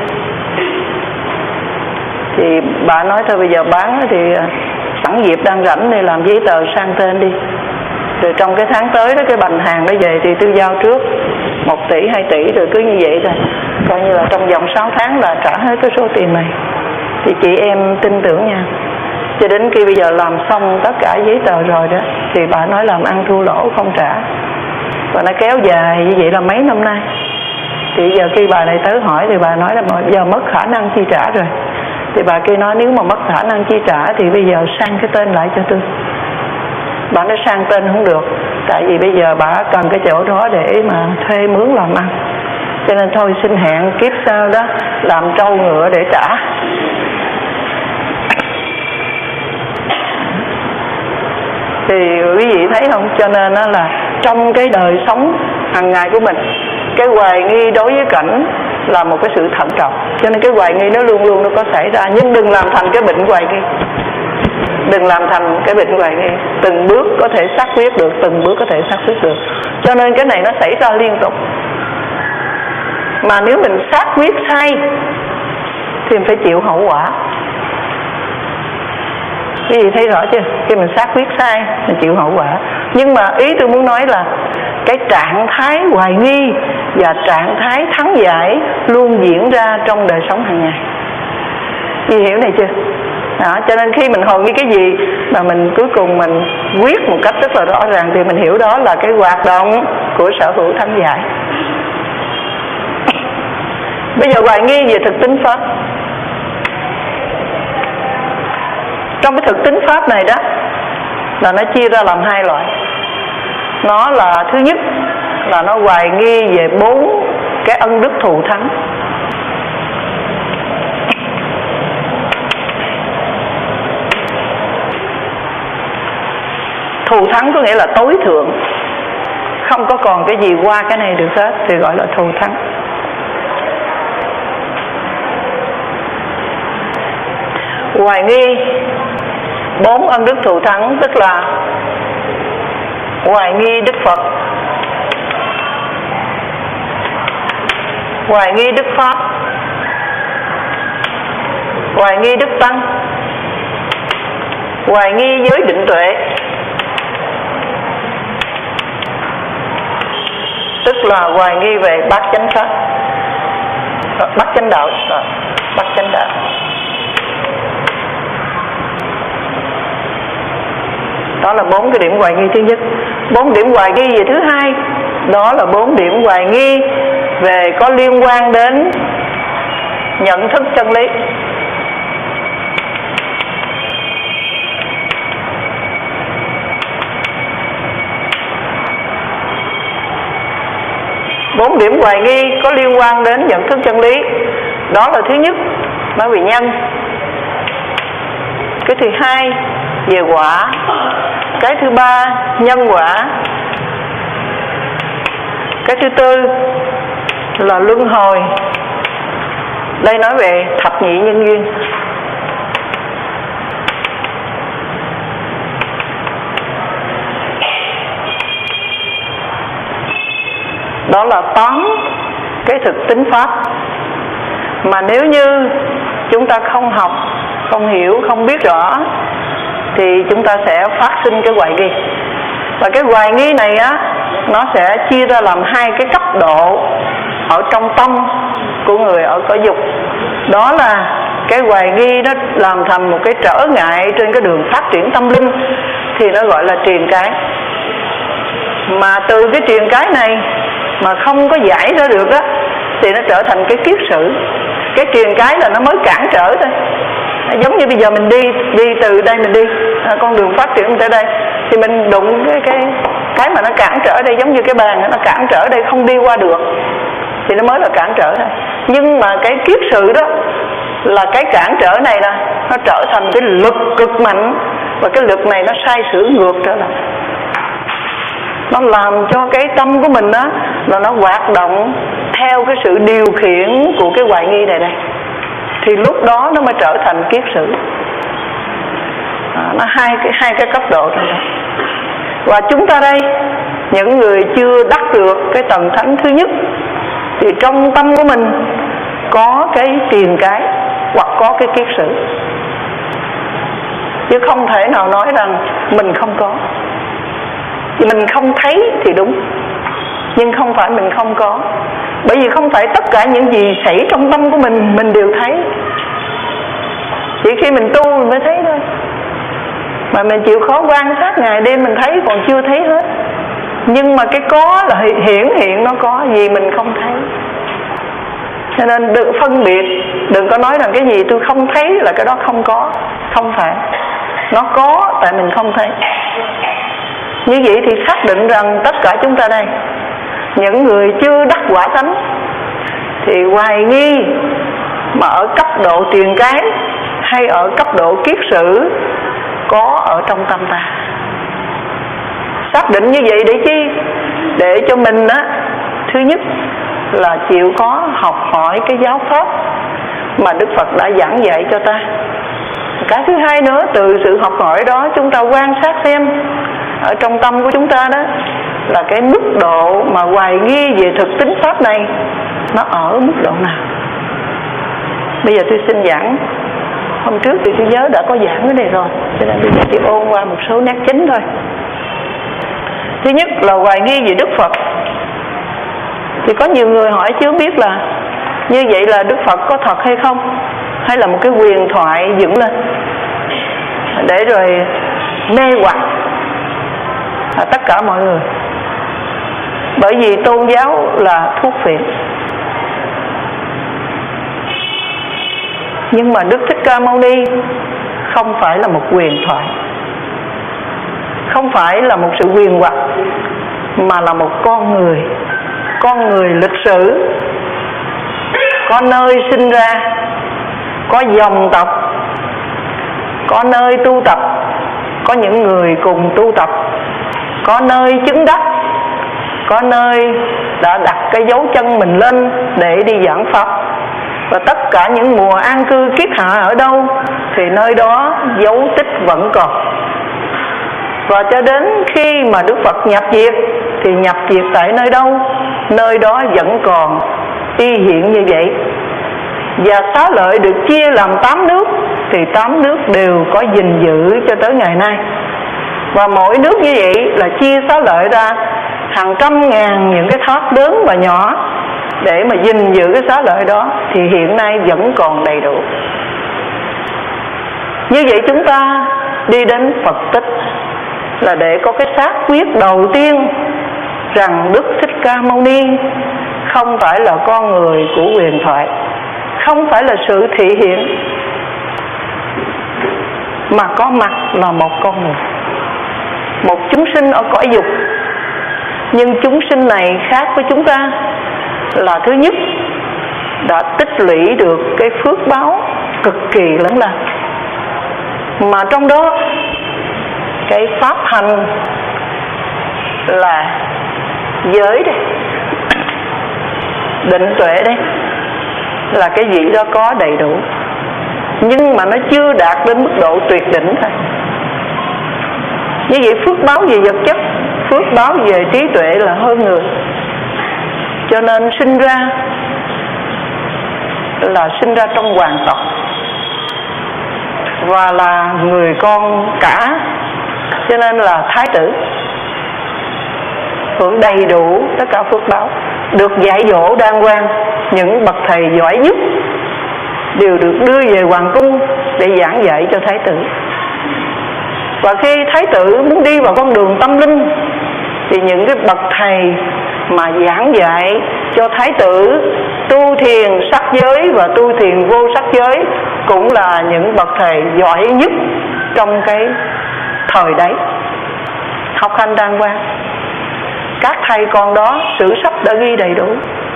Thì bà nói thôi bây giờ bán thì sẵn dịp đang rảnh thì làm giấy tờ sang tên đi, rồi trong cái tháng tới đó cái bành hàng đó về thì tôi giao trước 1 tỷ 2 tỷ, rồi cứ như vậy thôi, coi như là trong vòng 6 tháng là trả hết cái số tiền này. Thì chị em tin tưởng nha. Cho đến khi bây giờ làm xong tất cả giấy tờ rồi đó, thì bà nói làm ăn thua lỗ không trả, và nó kéo dài như vậy là mấy năm nay. Thì giờ khi bà này tới hỏi thì bà nói là giờ mất khả năng chi trả rồi. Thì bà kia nói nếu mà mất khả năng chi trả thì bây giờ sang cái tên lại cho tôi. Bà nói sang tên không được, tại vì bây giờ bà cần cái chỗ đó để mà thuê mướn làm ăn, cho nên thôi xin hẹn kiếp sau đó làm trâu ngựa để trả. Thì quý vị thấy không? Cho nên đó là trong cái đời sống hàng ngày của mình, cái hoài nghi đối với cảnh là một cái sự thận trọng. Cho nên cái hoài nghi nó luôn luôn nó có xảy ra, nhưng đừng làm thành cái bệnh hoài nghi. Đừng làm thành cái bệnh hoài nghi. Từng bước có thể xác quyết được, từng bước có thể xác quyết được. Cho nên cái này nó xảy ra liên tục. Mà nếu mình xác quyết sai thì mình phải chịu hậu quả. Cái gì thấy rõ chưa? Khi mình xác quyết sai mình chịu hậu quả. Nhưng mà ý tôi muốn nói là cái trạng thái hoài nghi và trạng thái thắng giải luôn diễn ra trong đời sống hàng ngày. Chị hiểu này chưa? Đó, cho nên khi mình hoài nghi cái gì mà mình cuối cùng mình quyết một cách rất là rõ ràng thì mình hiểu đó là cái hoạt động của sở hữu thắng giải. Bây giờ hoài nghi về thực tính pháp. Trong cái thực tính pháp này đó là nó chia ra làm 2 loại. Nó là thứ nhất là nó hoài nghi về 4 cái ân đức thù thắng. Thù thắng có nghĩa là tối thượng, không có còn cái gì qua cái này được hết, thì gọi là thù thắng. Hoài nghi 4 ân đức thù thắng, tức là hoài nghi Đức Phật, hoài nghi Đức Pháp, hoài nghi Đức Tăng, hoài nghi giới định tuệ, tức là hoài nghi về bát chánh pháp, bát chánh đạo, bát chánh đạo. Đó là 4 cái điểm hoài nghi thứ nhất. 4 điểm hoài nghi về thứ hai, đó là 4 điểm hoài nghi về có liên quan đến nhận thức chân lý. Bốn điểm hoài nghi có liên quan đến nhận thức chân lý, đó là thứ nhất nói về nhân, cái thứ hai về quả. Cái thứ ba nhân quả. Cái thứ tư là luân hồi. Đây nói về thập nhị nhân duyên. Đó là tóm cái thực tính pháp. Mà nếu như chúng ta không học, không hiểu, không biết rõ thì chúng ta sẽ phát sinh cái hoài nghi. Và cái hoài nghi này á, nó sẽ chia ra làm hai cái cấp độ ở trong tâm của người ở cõi dục. Đó là cái hoài nghi nó làm thành một cái trở ngại trên cái đường phát triển tâm linh, thì nó gọi là triền cái. Mà từ cái triền cái này mà không có giải ra được á, thì nó trở thành cái kiết sử. Cái triền cái là nó mới cản trở thôi. Giống như bây giờ mình đi từ đây mình đi con đường phát triển tới đây, thì mình đụng cái mà nó cản trở đây, giống như cái bàn nó cản trở đây không đi qua được, thì nó mới là cản trở thôi. Nhưng mà cái kiết sự đó là cái cản trở này nè, nó trở thành cái lực cực mạnh, và cái lực này nó sai sử ngược trở lại. Nó làm cho cái tâm của mình đó là nó hoạt động theo cái sự điều khiển của cái hoài nghi này. Thì lúc đó nó mới trở thành kiết sử. Nó hai cái cấp độ rồi đó. Và chúng ta đây, những người chưa đắc được cái tầng thánh thứ nhất, thì trong tâm của mình có cái triền cái hoặc có cái kiết sử, chứ không thể nào nói rằng mình không có. Thì mình không thấy thì đúng, nhưng không phải mình không có. Bởi vì không phải tất cả những gì xảy trong tâm của mình đều thấy. Chỉ khi mình tu mình mới thấy thôi. Mà mình chịu khó quan sát ngày đêm mình thấy còn chưa thấy hết. Nhưng mà cái có là hiện nó có, gì mình không thấy. Cho nên đừng phân biệt, đừng có nói rằng cái gì tôi không thấy là cái đó không có. Không phải, nó có tại mình không thấy. Như vậy thì xác định rằng tất cả chúng ta đây, những người chưa đắc quả thánh, thì hoài nghi mà ở cấp độ triền cái hay ở cấp độ kiết sử có ở trong tâm ta. Xác định như vậy để chi? Để cho mình á, thứ nhất là chịu có học hỏi cái giáo pháp mà Đức Phật đã giảng dạy cho ta. Cái thứ hai nữa, từ sự học hỏi đó chúng ta quan sát xem ở trong tâm của chúng ta đó là cái mức độ mà hoài nghi về thực tính pháp này nó ở mức độ nào. Bây giờ tôi xin giảng. Hôm trước thì tôi nhớ đã có giảng cái này rồi, cho nên bây giờ chỉ ôn qua một số nét chính thôi. Thứ nhất là hoài nghi về Đức Phật. Thì có nhiều người hỏi chứ không biết là như vậy là Đức Phật có thật hay không, hay là một cái huyền thoại dựng lên để rồi mê hoặc tất cả mọi người. Bởi vì tôn giáo là thuốc phiện. Nhưng mà Đức Thích Ca Mâu Ni không phải là một huyền thoại, không phải là một sự huyền hoặc, mà là một con người lịch sử, có nơi sinh ra, có dòng tộc, có nơi tu tập, có những người cùng tu tập, có nơi chứng đắc, có nơi đã đặt cái dấu chân mình lên để đi giảng pháp. Và tất cả những mùa an cư kiết hạ ở đâu thì nơi đó dấu tích vẫn còn. Và cho đến khi mà Đức Phật nhập diệt thì nhập diệt tại nơi đâu, nơi đó vẫn còn y hiện như vậy. Và Xá Lợi được chia làm 8 nước, thì 8 nước đều có gìn giữ cho tới ngày nay. Và mỗi nước như vậy là chia Xá Lợi ra hàng trăm ngàn những cái tháp lớn và nhỏ để mà gìn giữ cái Xá Lợi đó, thì hiện nay vẫn còn đầy đủ. Như vậy chúng ta đi đến Phật tích là để có cái xác quyết đầu tiên rằng Đức Thích Ca Mâu Ni không phải là con người của huyền thoại, không phải là sự thị hiện, mà có mặt là một con người, một chúng sinh ở cõi dục. Nhưng chúng sinh này khác với chúng ta là thứ nhất đã tích lũy được cái phước báo cực kỳ lớn lao, mà trong đó cái pháp hành là giới đây, định tuệ đây, là cái vị đó có đầy đủ, nhưng mà nó chưa đạt đến mức độ tuyệt đỉnh thôi. Như vậy phước báo về vật chất, phước báo về trí tuệ là hơn người. Cho nên sinh ra là sinh ra trong hoàng tộc và là người con cả, cho nên là thái tử, hưởng đầy đủ tất cả phước báo, được dạy dỗ đàng hoàng. Những bậc thầy giỏi nhất đều được đưa về hoàng cung để giảng dạy cho thái tử. Và khi thái tử muốn đi vào con đường tâm linh thì những cái bậc thầy mà giảng dạy cho thái tử tu thiền sắc giới và tu thiền vô sắc giới cũng là những bậc thầy giỏi nhất trong cái thời đấy, học hành đàng hoàng. Các thầy con đó sử sách đã ghi đầy đủ.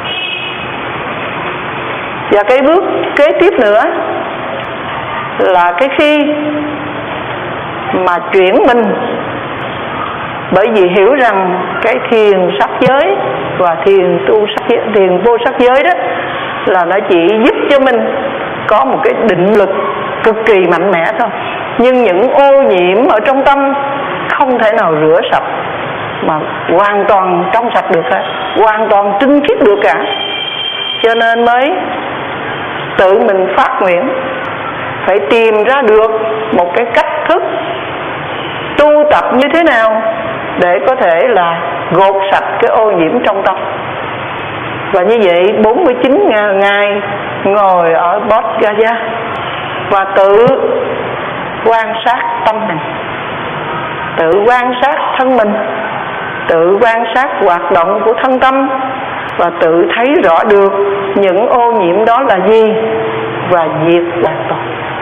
Và cái bước kế tiếp nữa là cái khi mà chuyển mình, bởi vì hiểu rằng cái thiền sắc giới và thiền tu sắc giới, thiền vô sắc giới đó là nó chỉ giúp cho mình có một cái định lực cực kỳ mạnh mẽ thôi, nhưng những ô nhiễm ở trong tâm không thể nào rửa sạch mà hoàn toàn trong sạch được hết, hoàn toàn tinh khiết được cả. Cho nên mới tự mình phát nguyện phải tìm ra được một cái cách thức tu tập như thế nào để có thể là gột sạch cái ô nhiễm trong tâm. Và như vậy 49 ngày ngồi ở Bodh Gaya và tự quan sát tâm mình, tự quan sát thân mình, tự quan sát hoạt động của thân tâm và tự thấy rõ được những ô nhiễm đó là gì và diệt hoàn toàn.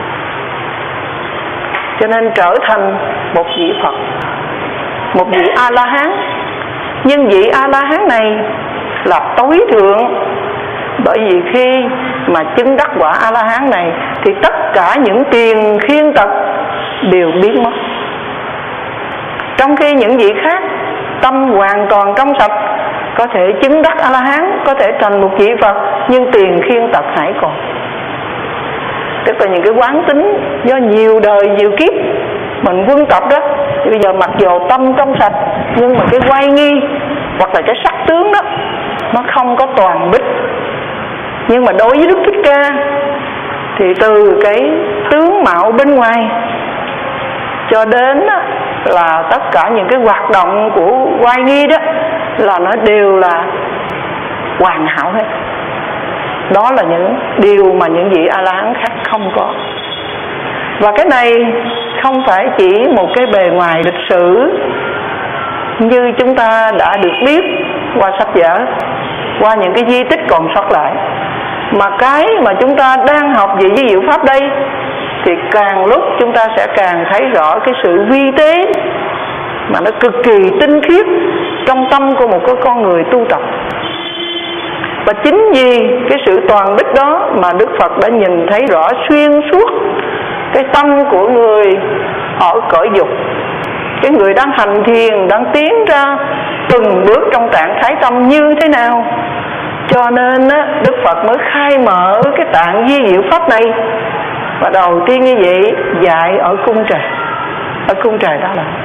Cho nên trở thành một vị Phật, một vị A-la-hán. Nhưng vị A-la-hán này là tối thượng, bởi vì khi mà chứng đắc quả A-la-hán này thì tất cả những tiền khiên tật đều biến mất. Trong khi những vị khác tâm hoàn toàn trong sạch, có thể chứng đắc A-la-hán, có thể thành một vị Phật, nhưng tiền khiên tật hãy còn. Tức là những cái quán tính do nhiều đời nhiều kiếp mình quân tập đó, thì bây giờ mặc dù tâm trong sạch nhưng mà cái oai nghi hoặc là cái sắc tướng đó nó không có toàn bích. Nhưng mà đối với Đức Thích Ca thì từ cái tướng mạo bên ngoài cho đến là tất cả những cái hoạt động của oai nghi đó là nó đều là hoàn hảo hết. Đó là những điều mà những vị A-la-hán khác không có. Và cái này không phải chỉ một cái bề ngoài lịch sử như chúng ta đã được biết qua sách vở, qua những cái di tích còn sót lại, mà cái mà chúng ta đang học về di diệu pháp đây thì càng lúc chúng ta sẽ càng thấy rõ cái sự vi tế mà nó cực kỳ tinh khiết trong tâm của một cái con người tu tập. Và chính vì cái sự toàn bích đó mà Đức Phật đã nhìn thấy rõ xuyên suốt cái tâm của người ở cõi dục. Cái người đang hành thiền, đang tiến ra từng bước trong trạng thái tâm như thế nào. Cho nên Đức Phật mới khai mở cái tạng di diệu pháp này. Và đầu tiên như vậy dạy ở cung trời. Ở cung trời đó là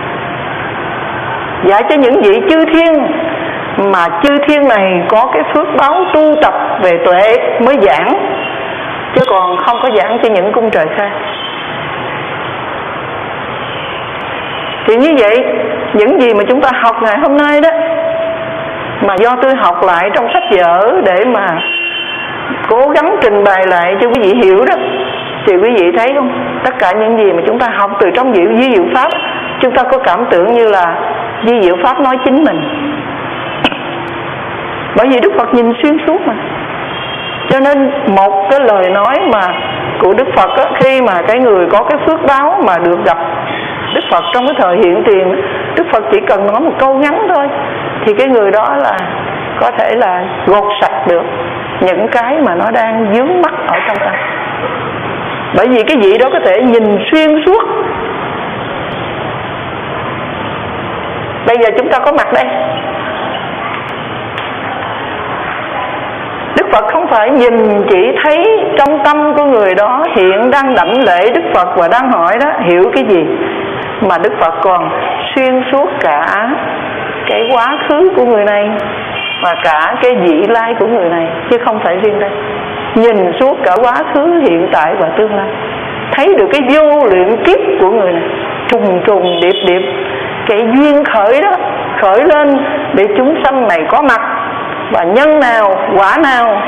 dạy cho những vị chư thiên, mà chư thiên này có cái phước báo tu tập về tuệ mới giảng, chứ còn không có giảng cho những cung trời khác. Thì như vậy, những gì mà chúng ta học ngày hôm nay đó, mà do tôi học lại trong sách vở để mà cố gắng trình bày lại cho quý vị hiểu đó, thì quý vị thấy không, tất cả những gì mà chúng ta học từ trong di diệu pháp, chúng ta có cảm tưởng như là di diệu pháp nói chính mình. Bởi vì Đức Phật nhìn xuyên suốt mà. Cho nên một cái lời nói mà của Đức Phật á, khi mà cái người có cái phước báo mà được gặp Đức Phật trong cái thời hiện tiền, Đức Phật chỉ cần nói một câu ngắn thôi thì cái người đó là có thể là gột sạch được những cái mà nó đang vướng mắc ở trong ta. Bởi vì cái vị đó có thể nhìn xuyên suốt Bây giờ chúng ta có mặt đây. Đức Phật không phải nhìn chỉ thấy trong tâm của người đó hiện đang đảnh lễ Đức Phật và đang hỏi đó hiểu cái gì, mà Đức Phật còn xuyên suốt cả cái quá khứ của người này và cả cái vị lai của người này, chứ không phải riêng đây. Nhìn suốt cả quá khứ, hiện tại và tương lai, thấy được cái vô lượng kiếp của người này, trùng trùng điệp điệp, cái duyên khởi đó khởi lên để chúng sanh này có mặt, và nhân nào quả nào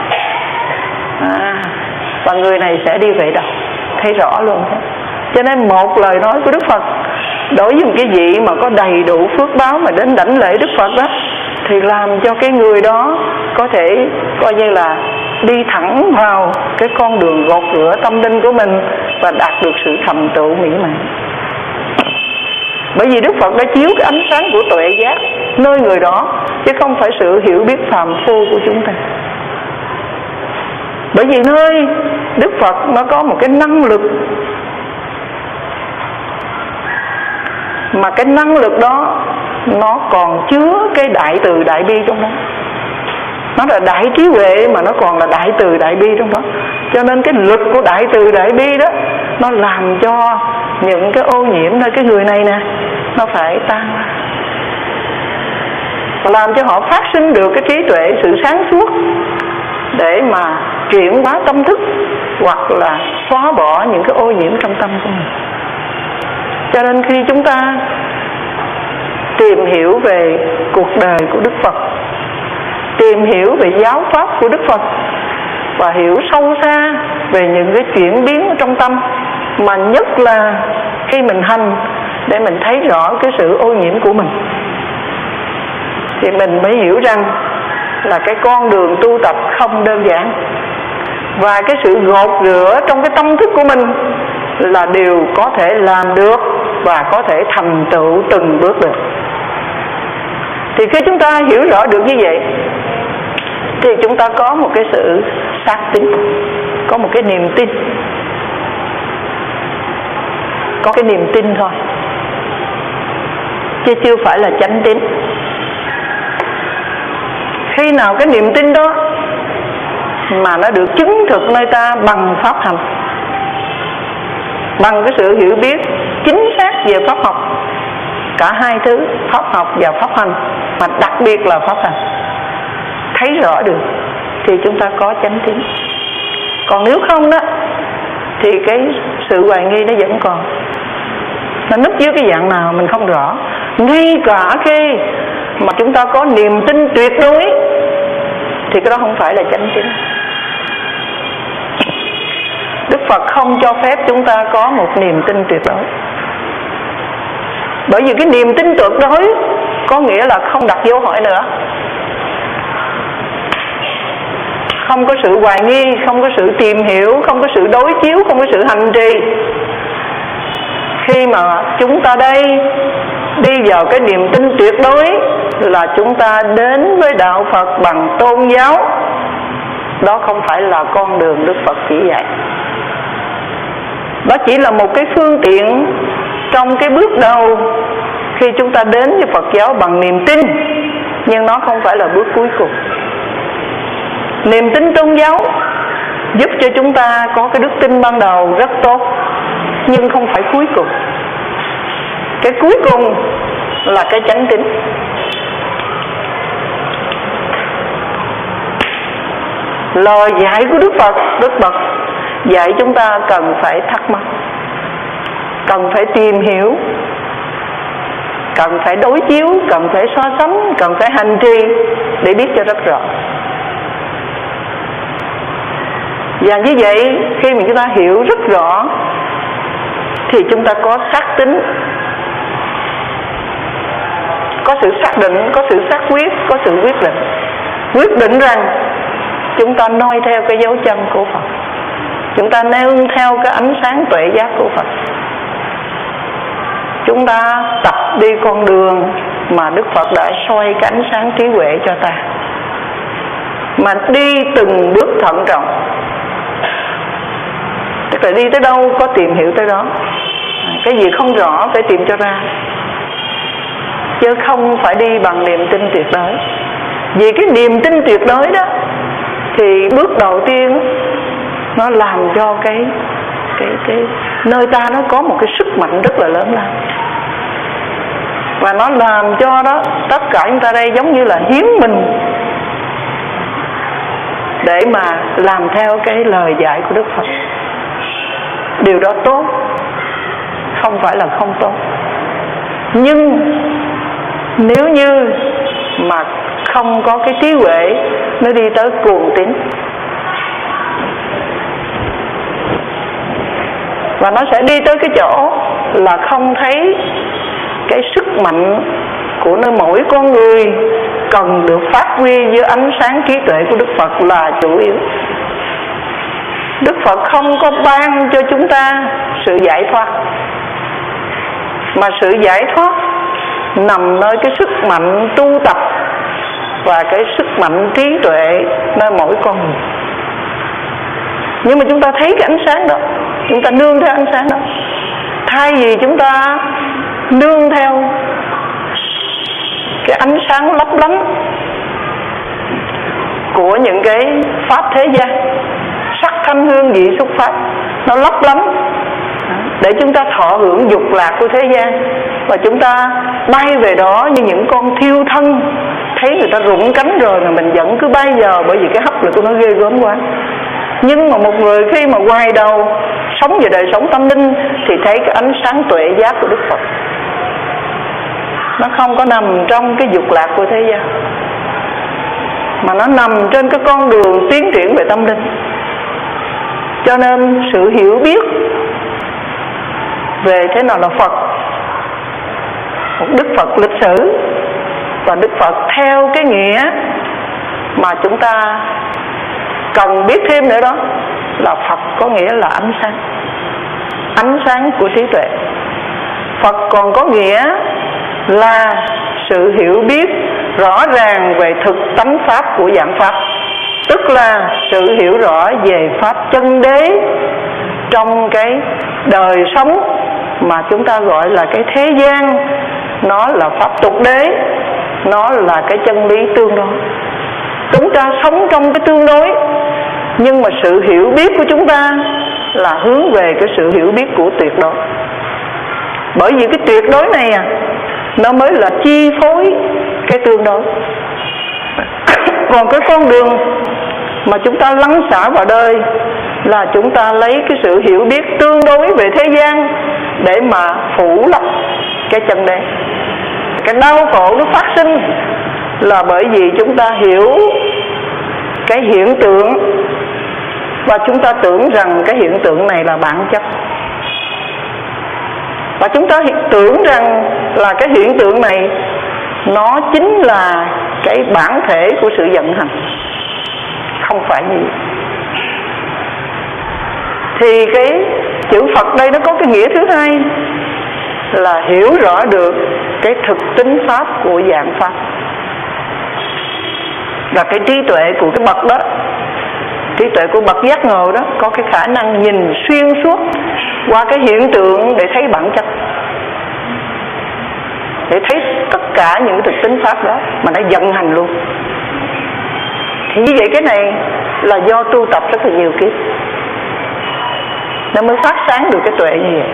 và người này sẽ đi về đâu, thấy rõ luôn. Cho nên một lời nói của Đức Phật đối với một cái vị mà có đầy đủ phước báo mà đến đảnh lễ Đức Phật đó, thì làm cho cái người đó có thể coi như là đi thẳng vào cái con đường gột rửa tâm linh của mình và đạt được sự thành tựu mỹ mãn. Bởi vì Đức Phật đã chiếu cái ánh sáng của tuệ giác nơi người đó, chứ không phải sự hiểu biết phàm phu của chúng ta. Bởi vì nơi Đức Phật nó có một cái năng lực, mà cái năng lực đó nó còn chứa cái đại từ đại bi trong đó. Nó là đại trí huệ mà nó còn là đại từ đại bi trong đó. Cho nên cái lực của đại từ đại bi đó, nó làm cho những cái ô nhiễm nơi cái người này nè, nó phải tan ra, và làm cho họ phát sinh được cái trí tuệ, sự sáng suốt để mà chuyển hóa tâm thức hoặc là xóa bỏ những cái ô nhiễm trong tâm của mình. Cho nên khi chúng ta tìm hiểu về cuộc đời của Đức Phật, tìm hiểu về giáo pháp của Đức Phật và hiểu sâu xa về những cái chuyển biến trong tâm, mà nhất là khi mình hành để mình thấy rõ cái sự ô nhiễm của mình, thì mình mới hiểu rằng là cái con đường tu tập không đơn giản, và cái sự gột rửa trong cái tâm thức của mình là điều có thể làm được và có thể thành tựu từng bước được. Thì khi chúng ta hiểu rõ được như vậy thì chúng ta có một cái sự xác tín, có một cái niềm tin, có cái niềm tin thôi, chứ chưa phải là chánh tín. Khi nào cái niềm tin đó mà nó được chứng thực nơi ta bằng pháp hành, bằng cái sự hiểu biết chính xác về pháp học, cả hai thứ pháp học và pháp hành, mà đặc biệt là pháp hành, thấy rõ được thì chúng ta có chánh tín. Còn nếu không đó thì cái sự hoài nghi nó vẫn còn, nó núp dưới cái dạng nào mình không rõ. Ngay cả khi mà chúng ta có niềm tin tuyệt đối thì cái đó không phải là chánh tín. Đức Phật không cho phép chúng ta có một niềm tin tuyệt đối, bởi vì cái niềm tin tuyệt đối có nghĩa là không đặt dấu hỏi nữa, không có sự hoài nghi, không có sự tìm hiểu, không có sự đối chiếu, không có sự hành trì. Khi mà chúng ta đây đi vào cái niềm tin tuyệt đối là chúng ta đến với đạo Phật bằng tôn giáo. Đó không phải là con đường Đức Phật chỉ dạy. Đó chỉ là một cái phương tiện trong cái bước đầu khi chúng ta đến với Phật giáo bằng niềm tin, nhưng nó không phải là bước cuối cùng. Niềm tin tôn giáo giúp cho chúng ta có cái đức tin ban đầu rất tốt, nhưng không phải cuối cùng. Cái cuối cùng là cái chánh tín. Lời dạy của Đức Phật dạy chúng ta cần phải thắc mắc, cần phải tìm hiểu, cần phải đối chiếu, cần phải so sánh, cần phải hành trì để biết cho rất rõ. Và như vậy khi mà chúng ta hiểu rất rõ thì chúng ta có xác tín, có sự xác định, có sự xác quyết, có sự quyết định rằng chúng ta noi theo cái dấu chân của Phật, chúng ta nêu theo cái ánh sáng tuệ giác của Phật, chúng ta tập đi con đường mà Đức Phật đã soi cái ánh sáng trí huệ cho ta, mà đi từng bước thận trọng. Tức là đi tới đâu có tìm hiểu tới đó, cái gì không rõ phải tìm cho ra. chứ không phải đi bằng niềm tin tuyệt đối. Vì cái niềm tin tuyệt đối đó thì bước đầu tiên nó làm cho cái nơi ta nó có một cái sức mạnh rất là lớn lao, và nó làm cho đó tất cả chúng ta đây giống như là hiến mình để mà làm theo cái lời dạy của Đức Phật. Điều đó tốt, không phải là không tốt. Nhưng nếu như mà không có cái trí huệ, nó đi tới cuồng tín, và nó sẽ đi tới cái chỗ là không thấy cái sức mạnh của nơi mỗi con người cần được phát huy dưới ánh sáng trí tuệ của Đức Phật là chủ yếu. Đức Phật không có ban cho chúng ta sự giải thoát, mà sự giải thoát nằm nơi cái sức mạnh tu tập và cái sức mạnh trí tuệ nơi mỗi con người. Nhưng mà chúng ta thấy cái ánh sáng đó, chúng ta nương theo ánh sáng đó, thay vì chúng ta nương theo cái ánh sáng lấp lánh của những cái pháp thế gian, sắc thanh hương vị xúc pháp nó lấp lánh để chúng ta thọ hưởng dục lạc của thế gian, và chúng ta bay về đó như những con thiêu thân, thấy người ta rụng cánh rồi mà mình vẫn cứ bay giờ, bởi vì cái hấp lực của nó ghê gớm quá. Nhưng mà một người khi mà quay đầu sống về đời sống tâm linh thì thấy cái ánh sáng tuệ giác của Đức Phật, nó không có nằm trong cái dục lạc của thế gian, mà nó nằm trên cái con đường tiến triển về tâm linh. Cho nên sự hiểu biết về thế nào là Phật, một Đức Phật lịch sử và Đức Phật theo cái nghĩa mà chúng ta cần biết thêm nữa, đó là Phật có nghĩa là ánh sáng, ánh sáng của trí tuệ. Phật còn có nghĩa là sự hiểu biết rõ ràng về thực tánh pháp của dạng pháp, tức là sự hiểu rõ về pháp chân đế trong cái đời sống mà chúng ta gọi là cái thế gian. Nó là pháp tục đế, nó là cái chân lý tương đối. Chúng ta sống trong cái tương đối, nhưng mà sự hiểu biết của chúng ta là hướng về cái sự hiểu biết của tuyệt đối. Bởi vì cái tuyệt đối này nó mới là chi phối cái tương đối. Còn cái con đường mà chúng ta lăn xả vào đời là chúng ta lấy cái sự hiểu biết tương đối về thế gian để mà phủ lấp cái chân đế. Cái đau khổ nó phát sinh là bởi vì chúng ta hiểu cái hiện tượng, và chúng ta tưởng rằng cái hiện tượng này là bản chất, và chúng ta tưởng rằng là cái hiện tượng này nó chính là cái bản thể của sự vận hành. Không phải như vậy. Thì cái chữ Phật đây nó có cái nghĩa thứ hai là hiểu rõ được cái thực tính pháp của dạng pháp, và cái trí tuệ của cái bậc đó, trí tuệ của bậc giác ngộ đó có cái khả năng nhìn xuyên suốt qua cái hiện tượng để thấy bản chất, để thấy tất cả những thực tính pháp đó mà nó vận hành luôn. Thì như vậy cái này là do tu tập rất là nhiều kiếp nó mới phát sáng được cái tuệ như vậy.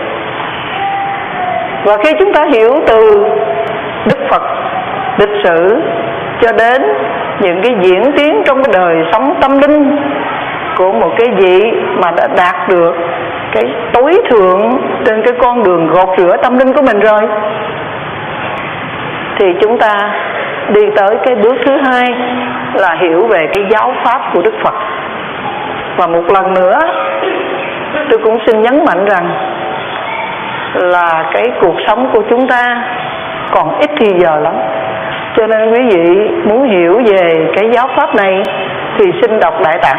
Và khi chúng ta hiểu từ Đức Phật lịch sử cho đến những cái diễn tiến trong cái đời sống tâm linh của một cái vị mà đã đạt được cái tối thượng trên cái con đường gột rửa tâm linh của mình rồi, thì chúng ta đi tới cái bước thứ hai là hiểu về cái giáo pháp của Đức Phật. Và một lần nữa tôi cũng xin nhấn mạnh rằng là cái cuộc sống của chúng ta còn ít thì giờ lắm, cho nên quý vị muốn hiểu về cái giáo pháp này thì xin đọc Đại Tạng.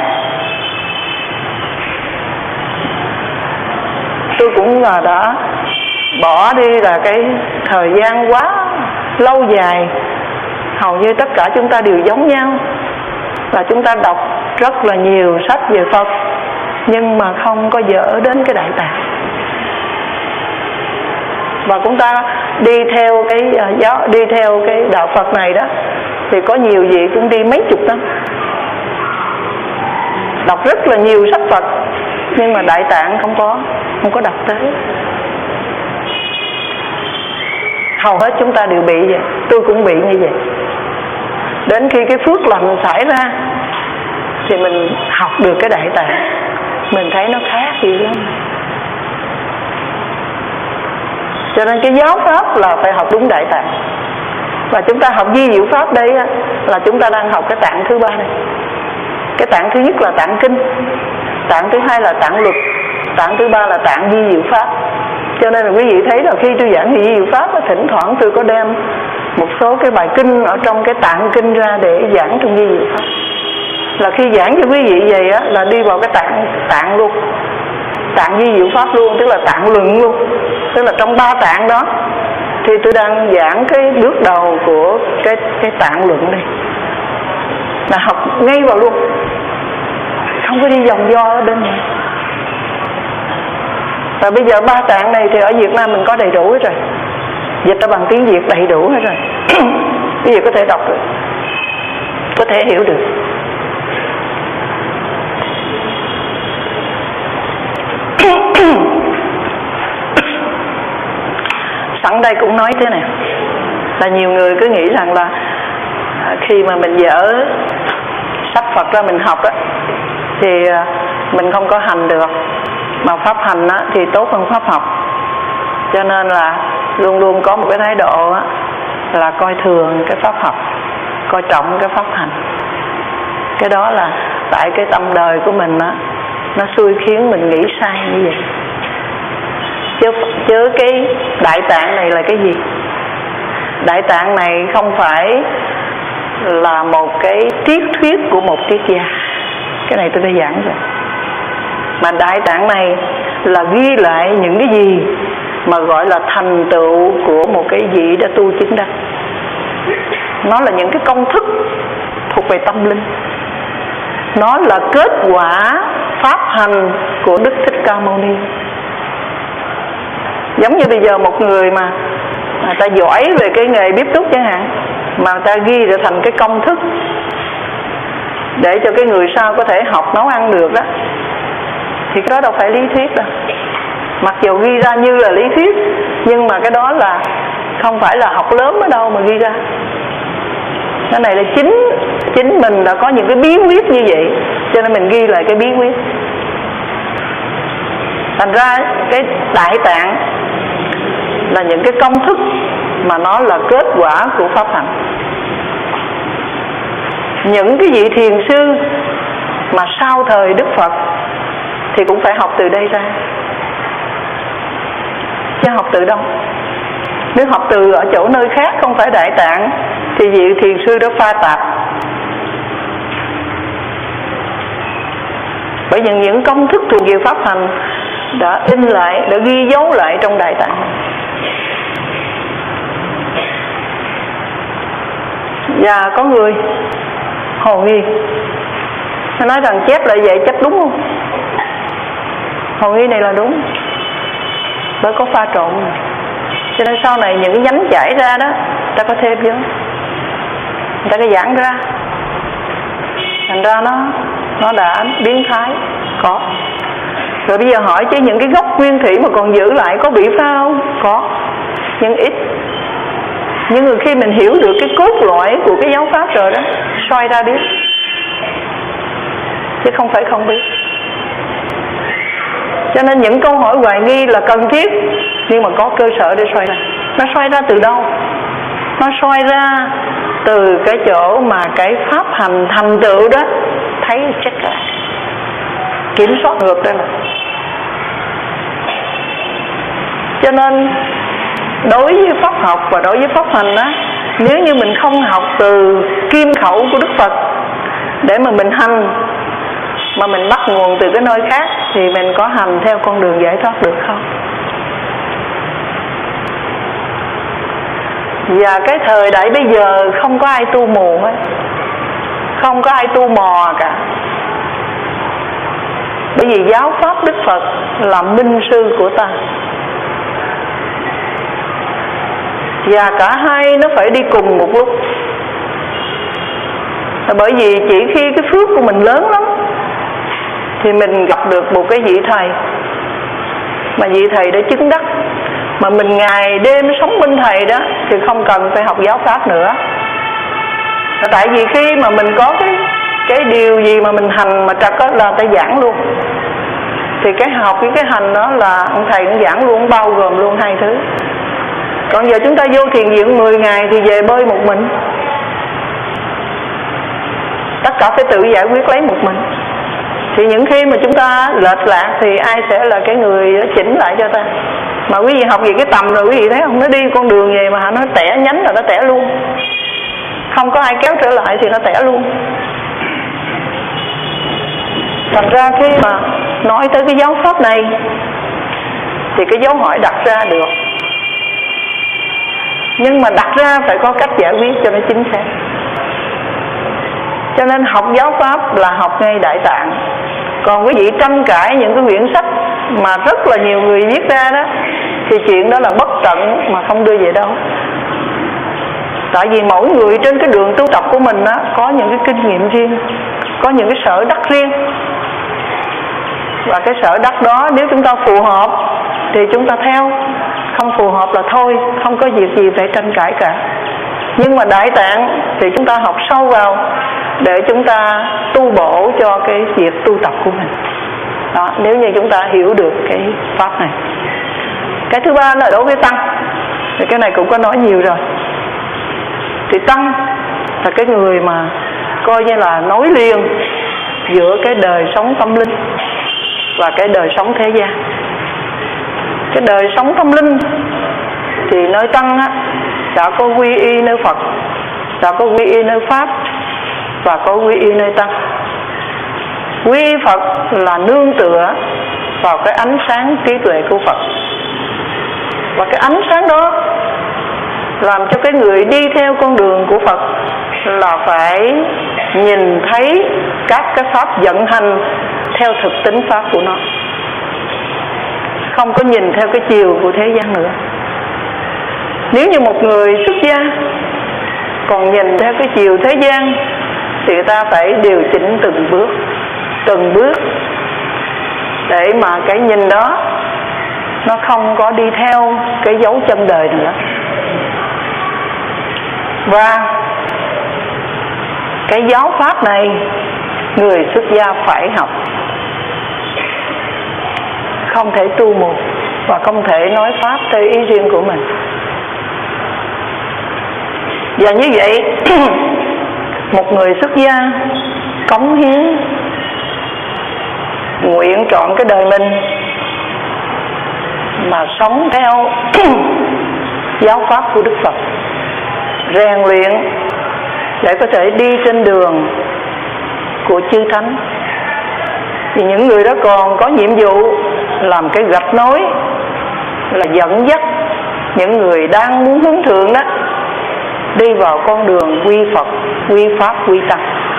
Tôi cũng là đã bỏ đi là cái thời gian quá lâu dài, hầu như tất cả chúng ta đều giống nhau, là chúng ta đọc rất là nhiều sách về Phật nhưng mà không có dở đến cái Đại Tạng. Và chúng ta đi theo cái đạo Phật này đó thì có nhiều vị cũng đi mấy chục năm, đọc rất là nhiều sách Phật, nhưng mà Đại Tạng không có đọc tới. Hầu hết chúng ta đều bị vậy, tôi cũng bị như vậy. Đến khi cái phước lành xảy ra thì mình học được cái Đại Tạng, mình thấy nó khác gì lắm. Cho nên cái giáo pháp là phải học đúng Đại Tạng. Và chúng ta học vi diệu pháp đây á, là chúng ta đang học cái tạng thứ ba này. Cái tạng thứ nhất là tạng kinh, tạng thứ hai là tạng luật, tạng thứ ba là tạng vi diệu pháp. Cho nên là quý vị thấy là khi tôi giảng vi diệu pháp, thỉnh thoảng tôi có đem một số cái bài kinh ở trong cái tạng kinh ra để giảng trong vi diệu pháp. Là khi giảng cho quý vị vậy á, là đi vào cái tạng luôn, tạng vi diệu pháp luôn, tức là tạng luận luôn. Tức là trong ba tạng đó thì tôi đang giảng cái bước đầu của cái tạng luận đây, là học ngay vào luôn, không có đi vòng vo ở bên này. Và bây giờ ba tạng này thì ở Việt Nam mình có đầy đủ hết rồi, dịch ra bằng tiếng Việt đầy đủ hết rồi. Quý vị có thể đọc được, có thể hiểu được. Sẵn đây cũng nói thế này, là nhiều người cứ nghĩ rằng là khi mà mình dở sách Phật ra mình học á, thì mình không có hành được, mà pháp hành á, thì tốt hơn pháp học. Cho nên là luôn luôn có một cái thái độ á, là coi thường cái pháp học, coi trọng cái pháp hành. Cái đó là tại cái tâm đời của mình á, nó xui khiến mình nghĩ sai như vậy. Chứ cái Đại Tạng này là cái gì? Đại Tạng này không phải là một cái triết thuyết của một triết gia, cái này tôi đã giảng rồi. Mà Đại Tạng này là ghi lại những cái gì mà gọi là thành tựu của một cái vị đã tu chứng đắc. Nó là những cái công thức thuộc về tâm linh, nó là kết quả pháp hành của Đức Thích Ca Mâu Ni. Giống như bây giờ một người mà người ta giỏi về cái nghề bếp núc chẳng hạn, mà người ta ghi ra thành cái công thức để cho cái người sau có thể học nấu ăn được đó, thì cái đó đâu phải lý thuyết đâu. Mặc dù ghi ra như là lý thuyết, nhưng mà cái đó là không phải là học lớn ở đâu mà ghi ra. Cái này là chính mình đã có những cái bí quyết như vậy, cho nên mình ghi lại cái bí quyết. Thành ra cái Đại Tạng là những cái công thức mà nó là kết quả của pháp hành. Những cái vị thiền sư mà sau thời Đức Phật thì cũng phải học từ đây ra, chứ học từ đâu? Nếu học từ ở chỗ nơi khác không phải Đại Tạng thì vị thiền sư đó pha tạp. Bởi vì những công thức thuộc về pháp hành đã in lại, đã ghi dấu lại trong Đại Tạng. Và có người hồ nghi, nó nói rằng chép lại vậy chép đúng không? Hồ nghi này là đúng, bởi có pha trộn. Cho nên sau này những cái nhánh chảy ra đó, ta có thêm vô, người ta có giảng ra, thành ra nó đã biến thái. Có. Rồi bây giờ hỏi chứ những cái gốc nguyên thủy mà còn giữ lại có bị pha không? Có, nhưng ít. Nhưng mà khi mình hiểu được cái cốt lõi của cái giáo pháp rồi đó, soi ra biết, chứ không phải không biết. Cho nên những câu hỏi hoài nghi là cần thiết, nhưng mà có cơ sở để soi ra. Nó soi ra từ đâu? Nó soi ra từ cái chỗ mà cái pháp hành thành tựu đó, thấy chắc là kiểm soát ngược đây là. Cho nên đối với pháp học và đối với pháp hành á, nếu như mình không học từ kim khẩu của Đức Phật để mà mình hành, mà mình bắt nguồn từ cái nơi khác, thì mình có hành theo con đường giải thoát được không? Và cái thời đại bây giờ không có ai tu mù hết, không có ai tu mò cả. Bởi vì giáo pháp Đức Phật là minh sư của ta. và cả hai nó phải đi cùng một lúc. Bởi vì chỉ khi cái phước của mình lớn lắm thì mình gặp được một cái vị thầy, mà vị thầy đã chứng đắc, mà mình ngày đêm sống bên thầy đó thì không cần phải học giáo pháp nữa. Tại vì khi mà mình có cái điều gì mà mình hành mà trật đó là ta giảng luôn. Thì cái học với cái hành đó là ông thầy cũng giảng luôn, bao gồm luôn hai thứ. Còn giờ chúng ta vô thiền viện 10 ngày thì về bơi một mình, tất cả phải tự giải quyết lấy một mình. Thì những khi mà chúng ta lệch lạc thì ai sẽ là cái người chỉnh lại cho ta? Mà quý vị học về cái tầm rồi quý vị thấy không, nó đi con đường gì mà nó tẻ nhánh là nó tẻ luôn, không có ai kéo trở lại thì nó tẻ luôn. Thành ra khi mà nói tới cái giáo pháp này thì cái dấu hỏi đặt ra được, nhưng mà đặt ra phải có cách giải quyết cho nó chính xác. Cho nên học giáo pháp là học ngay Đại Tạng. Còn quý vị tranh cãi những cái quyển sách mà rất là nhiều người viết ra đó thì chuyện đó là bất tận mà không đưa về đâu. Tại vì mỗi người trên cái đường tu tập của mình đó có những cái kinh nghiệm riêng, có những cái sở đắc riêng. Và cái sở đắc đó nếu chúng ta phù hợp thì chúng ta theo, không phù hợp là thôi, không có việc gì phải tranh cãi cả. Nhưng mà Đại Tạng thì chúng ta học sâu vào để chúng ta tu bổ cho cái việc tu tập của mình đó, nếu như chúng ta hiểu được cái pháp này. Cái thứ ba là đối với tăng, thì cái này cũng có nói nhiều rồi. Thì tăng là cái người mà coi như là nối liền giữa cái đời sống tâm linh và cái đời sống thế gian. Cái đời sống tâm linh thì nơi tăng á, đã có quy y nơi Phật, đã có quy y nơi Pháp và có quy y nơi Tăng. Quy y Phật là nương tựa vào cái ánh sáng trí tuệ của Phật, và cái ánh sáng đó làm cho cái người đi theo con đường của Phật là phải nhìn thấy các cái pháp vận hành theo thực tính pháp của nó, không có nhìn theo cái chiều của thế gian nữa. Nếu như một người xuất gia còn nhìn theo cái chiều thế gian thì người ta phải điều chỉnh từng bước để mà cái nhìn đó nó không có đi theo cái dấu chân đời nữa. Và cái giáo pháp này người xuất gia phải học, không thể tu một và không thể nói pháp theo ý riêng của mình. Và như vậy một người xuất gia cống hiến nguyện trọn cái đời mình mà sống theo giáo pháp của Đức Phật, rèn luyện để có thể đi trên đường của chư thánh. Thì những người đó còn có nhiệm vụ làm cái gạch nối, là dẫn dắt những người đang muốn hướng thượng đó đi vào con đường quy Phật, quy Pháp, quy Tăng.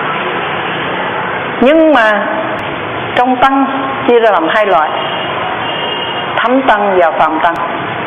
Nhưng mà trong tăng chia ra làm hai loại: thánh tăng và phàm tăng.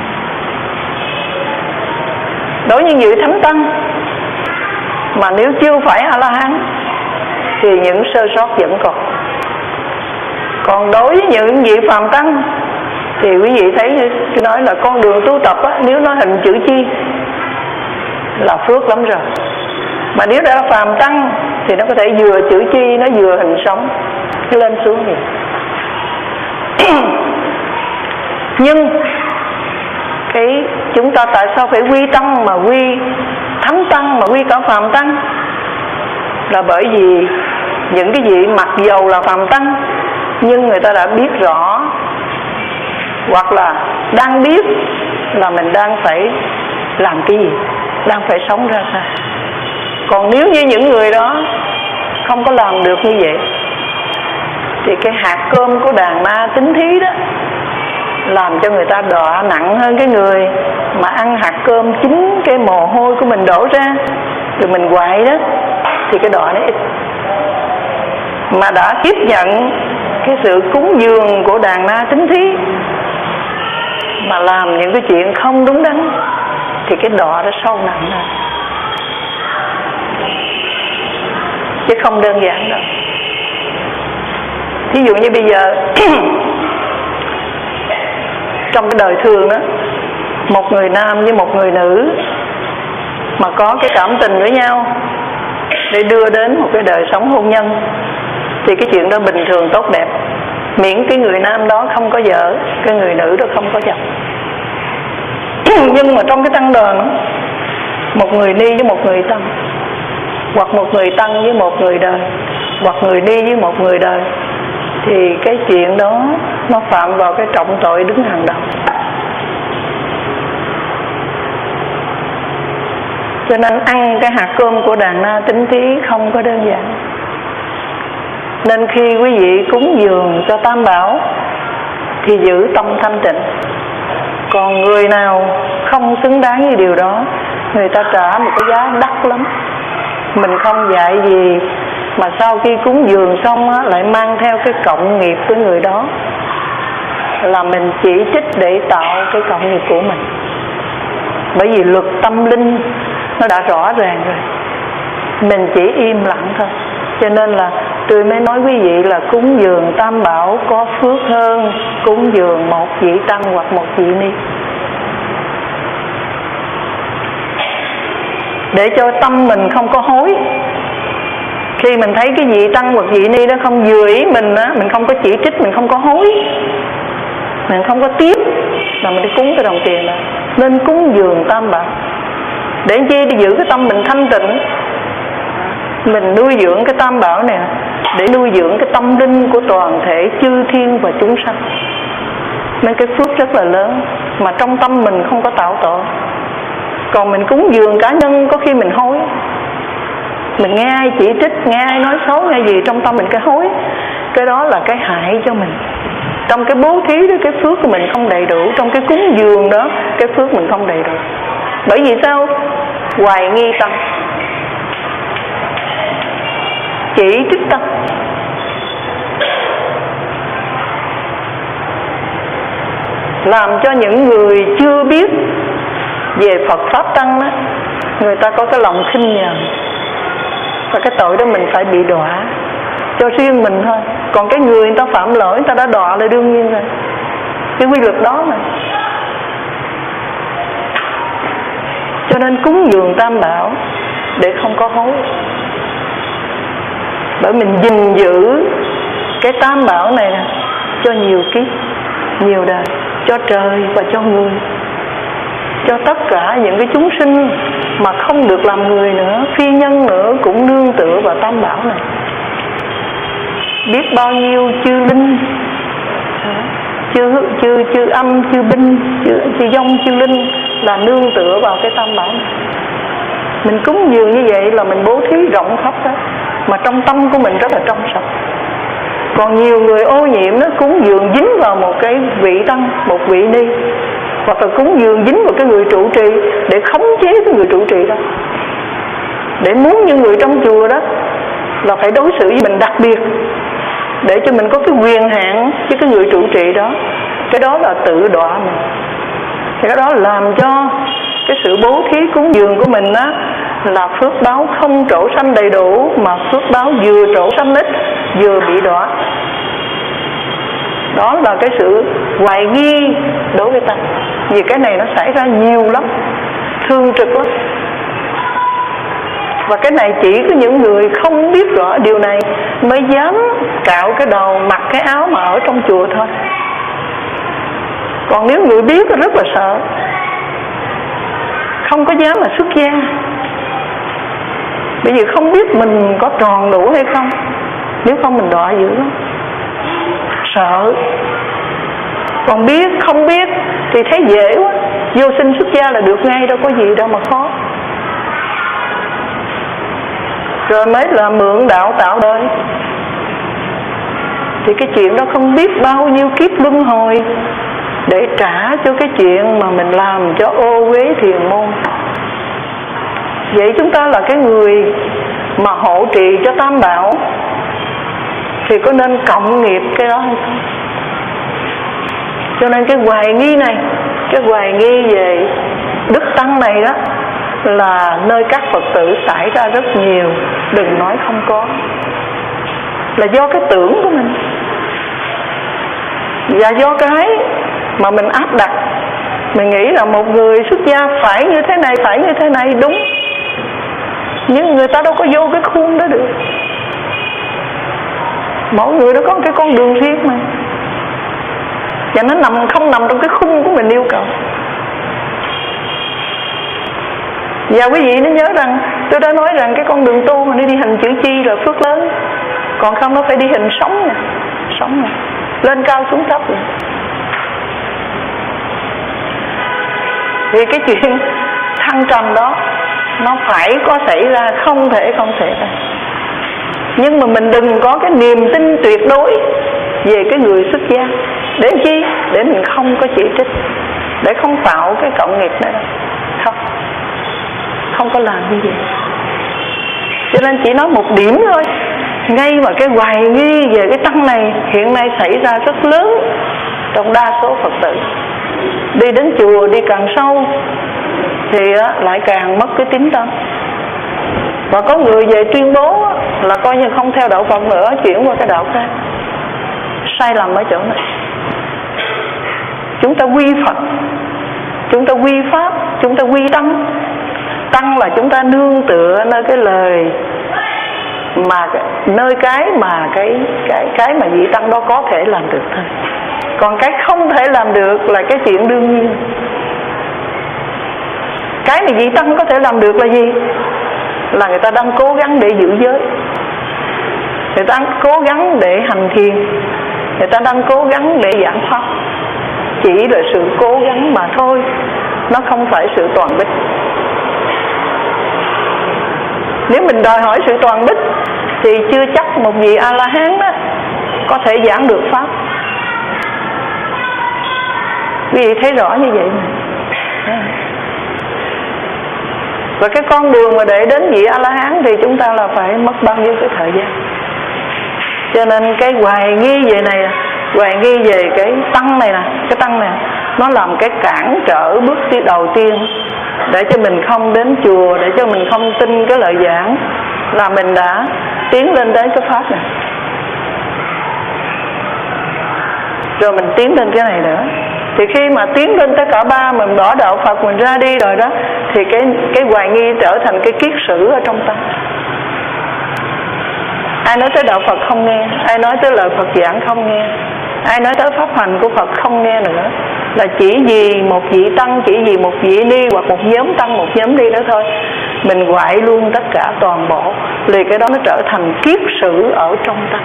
Đối với những vị thánh tăng mà nếu chưa phải A-la-hán thì những sơ sót vẫn còn. Còn đối với những vị phàm tăng thì quý vị thấy nói là con đường tu tập á, nếu nó hình chữ chi là phước lắm rồi. Mà nếu đã là phàm tăng thì nó có thể vừa chữ chi, nó vừa hình sống, nó lên xuống vậy. Nhưng cái chúng ta tại sao phải quy tăng mà quy thánh tăng mà quy cả phàm tăng? Là bởi vì những cái vị mặc dầu là phàm tăng nhưng người ta đã biết rõ, hoặc là đang biết là mình đang phải làm cái gì, đang phải sống ra sao. Còn nếu như những người đó không có làm được như vậy thì cái hạt cơm của đàn ma tính thí đó làm cho người ta đọa nặng hơn cái người mà ăn hạt cơm chính cái mồ hôi của mình đổ ra rồi mình quậy đó, thì cái đọa nó ít. Mà đã tiếp nhận cái sự cúng dường của đàn ma tính thí mà làm những cái chuyện không đúng đắn thì cái đọa nó sâu nặng hơn, chứ không đơn giản đâu. Ví dụ như bây giờ trong cái đời thường đó, một người nam với một người nữ mà có cái cảm tình với nhau để đưa đến một cái đời sống hôn nhân thì cái chuyện đó bình thường tốt đẹp, miễn cái người nam đó không có vợ, cái người nữ đó không có chồng. Nhưng mà trong cái tăng đoàn, một người ni với một người tăng, hoặc một người tăng với một người đời, hoặc người ni với một người đời, thì cái chuyện đó nó phạm vào cái trọng tội đứng hàng đầu. Cho nên ăn cái hạt cơm của đàn na tín tí không có đơn giản. Nên khi quý vị cúng dường cho Tam Bảo thì giữ tâm thanh tịnh. Còn người nào không xứng đáng với điều đó, người ta trả một cái giá đắt lắm. Mình không dạy gì mà sau khi cúng dường xong á, lại mang theo cái cộng nghiệp với người đó, là mình chỉ trích để tạo cái cộng nghiệp của mình. Bởi vì luật tâm linh nó đã rõ ràng rồi, mình chỉ im lặng thôi. Cho nên là tôi mới nói quý vị là cúng dường Tam Bảo có phước hơn cúng dường một vị tăng hoặc một vị ni, để cho tâm mình không có hối. Khi mình thấy cái vị tăng hoặc vị ni đó không vừa ý mình á, mình không có chỉ trích, mình không có hối, mình không có tiếp, là mình đi cúng cái đồng tiền đó. Nên cúng dường Tam Bảo để chi? Để giữ cái tâm mình thanh tịnh. Mình nuôi dưỡng cái Tam Bảo này để nuôi dưỡng cái tâm linh của toàn thể chư thiên và chúng sanh. Nên cái phước rất là lớn, mà trong tâm mình không có tạo tội. Còn mình cúng dường cá nhân, có khi mình hối, mình nghe ai chỉ trích, nghe ai nói xấu, nghe gì, trong tâm mình cái hối. Cái đó là cái hại cho mình. Trong cái bố thí đó, cái phước của mình không đầy đủ. Trong cái cúng dường đó, cái phước mình không đầy đủ. Bởi vì sao? Hoài nghi tâm, chỉ trích tâm. Làm cho những người chưa biết về Phật Pháp Tăng đó, người ta có cái lòng khinh nhờn, và cái tội đó mình phải bị đọa cho riêng mình thôi. Còn cái người ta phạm lỗi, người ta đã đọa là đương nhiên rồi, cái quy luật đó mà. Cho nên cúng dường Tam Bảo để không có hối. Bởi mình gìn giữ cái Tam Bảo này nè cho nhiều kiếp, nhiều đời, cho trời và cho người, cho tất cả những cái chúng sinh mà không được làm người nữa, phi nhân nữa, cũng nương tựa vào Tam Bảo này. Biết bao nhiêu chư linh, chư âm, chư binh, chư dông, chư linh là nương tựa vào cái Tam Bảo này. Mình cúng dường như vậy là mình bố thí rộng khắp đó, mà trong tâm của mình rất là trong sạch. Còn nhiều người ô nhiễm, nó cúng dường dính vào một cái vị tăng, một vị ni, hoặc là cúng dường dính vào cái người trụ trì để khống chế cái người trụ trì đó, để muốn như người trong chùa đó là phải đối xử với mình đặc biệt, để cho mình có cái quyền hạn với cái người trụ trì đó. Cái đó là tự đọa mình. Cái đó làm cho cái sự bố thí cúng dường của mình á là phước báo không trổ sanh đầy đủ, mà phước báo vừa trổ sanh ít, vừa bị đọa. Đó là cái sự hoài nghi đối với ta. Vì cái này nó xảy ra nhiều lắm, thương trực lắm. Và cái này chỉ có những người không biết rõ điều này mới dám cạo cái đầu, mặc cái áo mà ở trong chùa thôi. Còn nếu người biết rất là sợ, không có dám mà xuất gia. Bởi vì không biết mình có tròn đủ hay không, nếu không mình đọa dữ lắm, sợ. Còn biết, không biết thì thấy dễ quá, vô sinh xuất gia là được ngay, đâu có gì đâu mà khó. Rồi mới là mượn đạo tạo đời, thì cái chuyện đó không biết bao nhiêu kiếp luân hồi để trả cho cái chuyện mà mình làm cho ô uế thiền môn. Vậy chúng ta là cái người mà hộ trì cho Tam Bảo thì có nên cộng nghiệp cái đó hay không? Cho nên cái hoài nghi này, cái hoài nghi về Đức Tăng này đó là nơi các Phật tử xảy ra rất nhiều, đừng nói không có, là do cái tưởng của mình và do cái mà mình áp đặt. Mình nghĩ là một người xuất gia phải như thế này, phải như thế này, đúng, nhưng người ta đâu có vô cái khuôn đó được. Mỗi người đó có cái con đường riêng mà, và nó không nằm trong cái khung của mình yêu cầu. Và quý vị nên nhớ rằng tôi đã nói rằng cái con đường tu mà nó đi hình chữ chi là phước lớn, còn không nó phải đi hình sống nè, sống nè, lên cao xuống thấp nè. Vì cái chuyện thăng trầm đó nó phải có xảy ra, không thể không xảy ra. Nhưng mà mình đừng có cái niềm tin tuyệt đối về cái người xuất gia. Để chi? Để mình không có chỉ trích, để không tạo cái cộng nghiệp này đâu. Không có làm như vậy. Cho nên chỉ nói một điểm thôi, ngay mà cái hoài nghi về cái tăng này hiện nay xảy ra rất lớn trong đa số Phật tử. Đi đến chùa đi càng sâu thì lại càng mất cái tín tâm. Và có người về tuyên bố là coi như không theo đạo Phật nữa, chuyển qua cái đạo khác. Sai lầm ở chỗ này. Chúng ta quy Phật, chúng ta quy Pháp, chúng ta quy Tăng. Tăng là chúng ta nương tựa nơi cái lời mà nơi cái mà vị tăng đó có thể làm được thôi. Còn cái không thể làm được là cái chuyện đương nhiên. Cái mà vị tăng có thể làm được là gì? Là người ta đang cố gắng để giữ giới, người ta đang cố gắng để hành thiền, người ta đang cố gắng để giảng pháp. Chỉ là sự cố gắng mà thôi, nó không phải sự toàn bích. Nếu mình đòi hỏi sự toàn bích thì chưa chắc một vị A-la-hán đó có thể giảng được pháp. Quý vị thấy rõ như vậy mà. Và cái con đường mà để đến vị A-la-hán thì chúng ta là phải mất bao nhiêu cái thời gian. Cho nên cái hoài nghi về này, hoài nghi về cái tăng này nè, cái tăng này nó làm cái cản trở bước đầu tiên để cho mình không đến chùa, để cho mình không tin cái lời giảng, là mình đã tiến lên đến cái pháp này. Rồi mình tiến lên cái này nữa. Thì khi mà tiến lên tới cả ba, mình bỏ đạo Phật, mình ra đi rồi đó, thì cái hoài nghi trở thành cái kiết sử ở trong tâm. Ai nói tới đạo Phật không nghe, ai nói tới lời Phật giảng không nghe, ai nói tới pháp hành của Phật không nghe nữa. Là chỉ vì một vị tăng, chỉ vì một vị ni hoặc một nhóm tăng, một nhóm ni đó thôi, mình quại luôn tất cả toàn bộ, thì cái đó nó trở thành kiết sử ở trong tâm.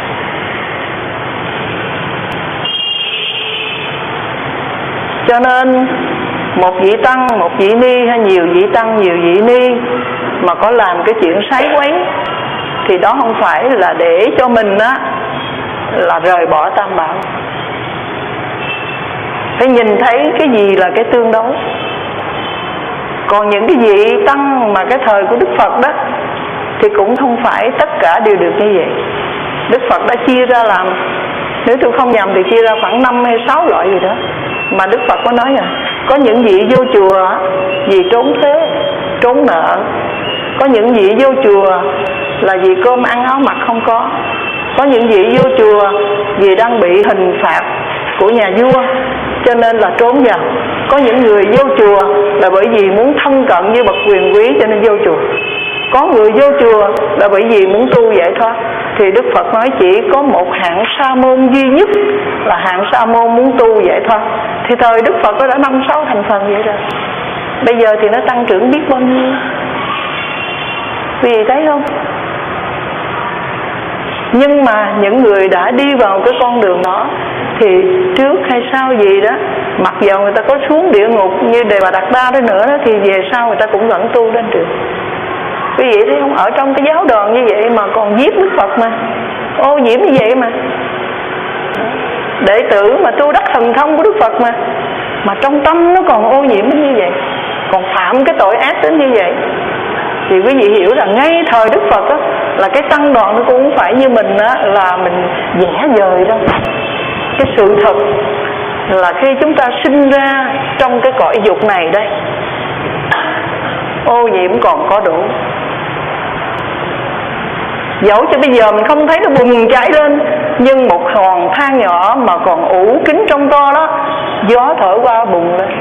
Cho nên một vị tăng, một vị ni hay nhiều vị tăng, nhiều vị ni mà có làm cái chuyện sái quấy thì đó không phải là để cho mình á là rời bỏ tam bảo. Phải nhìn thấy cái gì là cái tương đối. Còn những cái vị tăng mà cái thời của Đức Phật đó thì cũng không phải tất cả đều được như vậy. Đức Phật đã chia ra làm, nếu tôi không nhầm thì chia ra khoảng 5 hay 6 loại gì đó. Mà Đức Phật có nói là có những vị vô chùa vì trốn thế, trốn nợ. Có những vị vô chùa là vì cơm ăn áo mặc không có. Có những vị vô chùa vì đang bị hình phạt của nhà vua cho nên là trốn vào. Có những người vô chùa là bởi vì muốn thân cận với bậc quyền quý cho nên vô chùa. Có người vô chùa là bởi vì muốn tu giải thoát. Thì Đức Phật nói chỉ có một hạng sa môn duy nhất là hạng sa môn muốn tu giải thoát. Thì thời Đức Phật đã 5-6 thành phần vậy rồi. Bây giờ thì nó tăng trưởng biết bao nhiêu. Vì thấy không? Nhưng mà những người đã đi vào cái con đường đó thì trước hay sau gì đó, mặc dầu người ta có xuống địa ngục như Đề Bà Đạt Đa đó nữa đó, thì về sau người ta cũng vẫn tu lên được. Quý vị thấy không? Ở trong cái giáo đoàn như vậy mà còn giết Đức Phật mà, ô nhiễm như vậy mà. Đệ tử mà tu đắc thần thông của Đức Phật mà trong tâm nó còn ô nhiễm như vậy, còn phạm cái tội ác đến như vậy, thì quý vị hiểu rằng ngay thời Đức Phật á, là cái tăng đoàn nó cũng không phải như mình á, là mình vẽ vời đâu. Cái sự thật là khi chúng ta sinh ra trong cái cõi dục này đây, ô nhiễm còn có đủ. Dẫu cho bây giờ mình không thấy nó bùng cháy lên, nhưng một hòn than nhỏ mà còn ủ kín trong to đó, gió thổi qua bùng lên.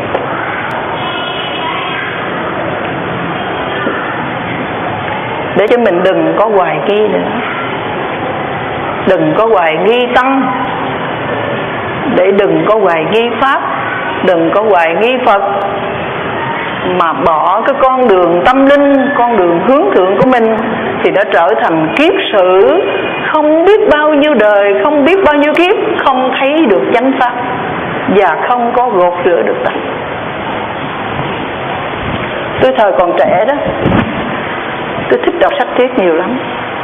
Để cho mình đừng có hoài nghi nữa, đừng có hoài nghi tăng, để đừng có hoài nghi pháp, đừng có hoài nghi Phật, mà bỏ cái con đường tâm linh, con đường hướng thượng của mình, thì nó trở thành kiếp sử không biết bao nhiêu đời, không biết bao nhiêu kiếp không thấy được chánh pháp và không có gột rửa được tâm. Tôi thời còn trẻ đó, tôi thích đọc sách triết nhiều lắm,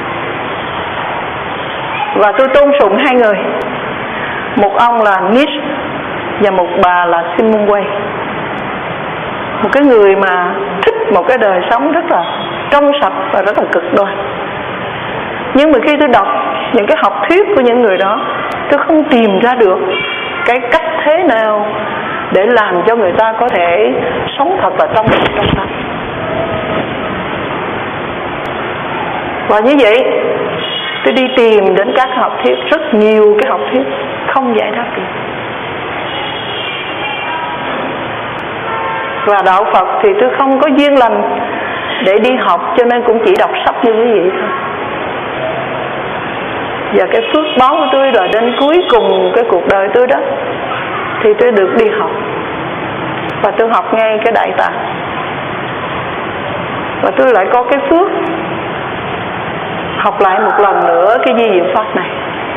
và tôi tôn sùng hai người. Một ông là Nietzsche và một bà là Simone Weil. Một cái người mà thích một cái đời sống rất là trong sạch và rất là cực đoan. Nhưng mà khi tôi đọc những cái học thuyết của những người đó, tôi không tìm ra được cái cách thế nào để làm cho người ta có thể sống thật là trong sạch. Và như vậy, tôi đi tìm đến các học thuyết, rất nhiều cái học thuyết không giải đáp được. Và đạo Phật thì tôi không có duyên lành để đi học, cho nên cũng chỉ đọc sách như quý vị thôi. Và cái phước báo của tôi là đến cuối cùng cái cuộc đời tôi đó, thì tôi được đi học. Và tôi học ngay cái Đại Tạng. Và tôi lại có cái phước học lại một lần nữa cái Di Diệu Pháp này.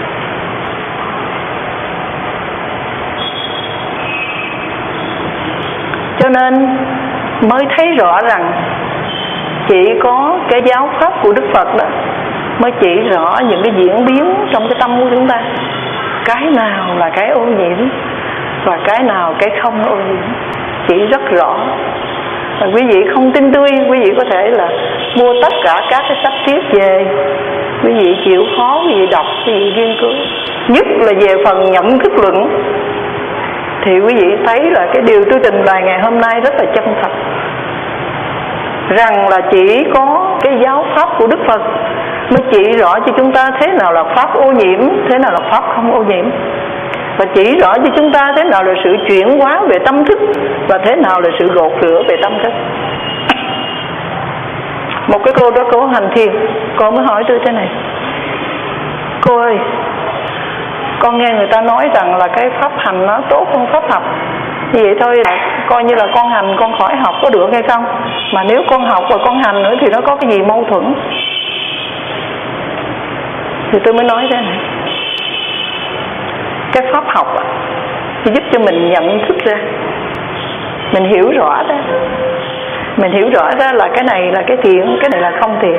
Cho nên mới thấy rõ rằng chỉ có cái giáo pháp của Đức Phật đó mới chỉ rõ những cái diễn biến trong cái tâm của chúng ta. Cái nào là cái ô nhiễm và cái nào cái không ô nhiễm, chỉ rất rõ. Và quý vị không tin tôi, quý vị có thể là mua tất cả các cái sách triết về, quý vị chịu khó, quý vị đọc, quý vị nghiên cứu, nhất là về phần nhận thức luận, thì quý vị thấy là cái điều tôi trình bày ngày hôm nay rất là chân thật, rằng là chỉ có cái giáo pháp của Đức Phật mới chỉ rõ cho chúng ta thế nào là pháp ô nhiễm, thế nào là pháp không ô nhiễm, và chỉ rõ cho chúng ta thế nào là sự chuyển hóa về tâm thức và thế nào là sự gột rửa về tâm thức. Một cái cô đó, cô hành thiền, cô mới hỏi tôi thế này: cô ơi, con nghe người ta nói rằng là cái pháp hành nó tốt hơn pháp học, như vậy thôi là coi như là con hành con khỏi học có được hay không? Mà nếu con học và con hành nữa thì nó có cái gì mâu thuẫn? Thì tôi mới nói thế này: cái pháp học thì giúp cho mình nhận thức ra, mình hiểu rõ đó, mình hiểu rõ ra là cái này là cái thiện, cái này là không thiện.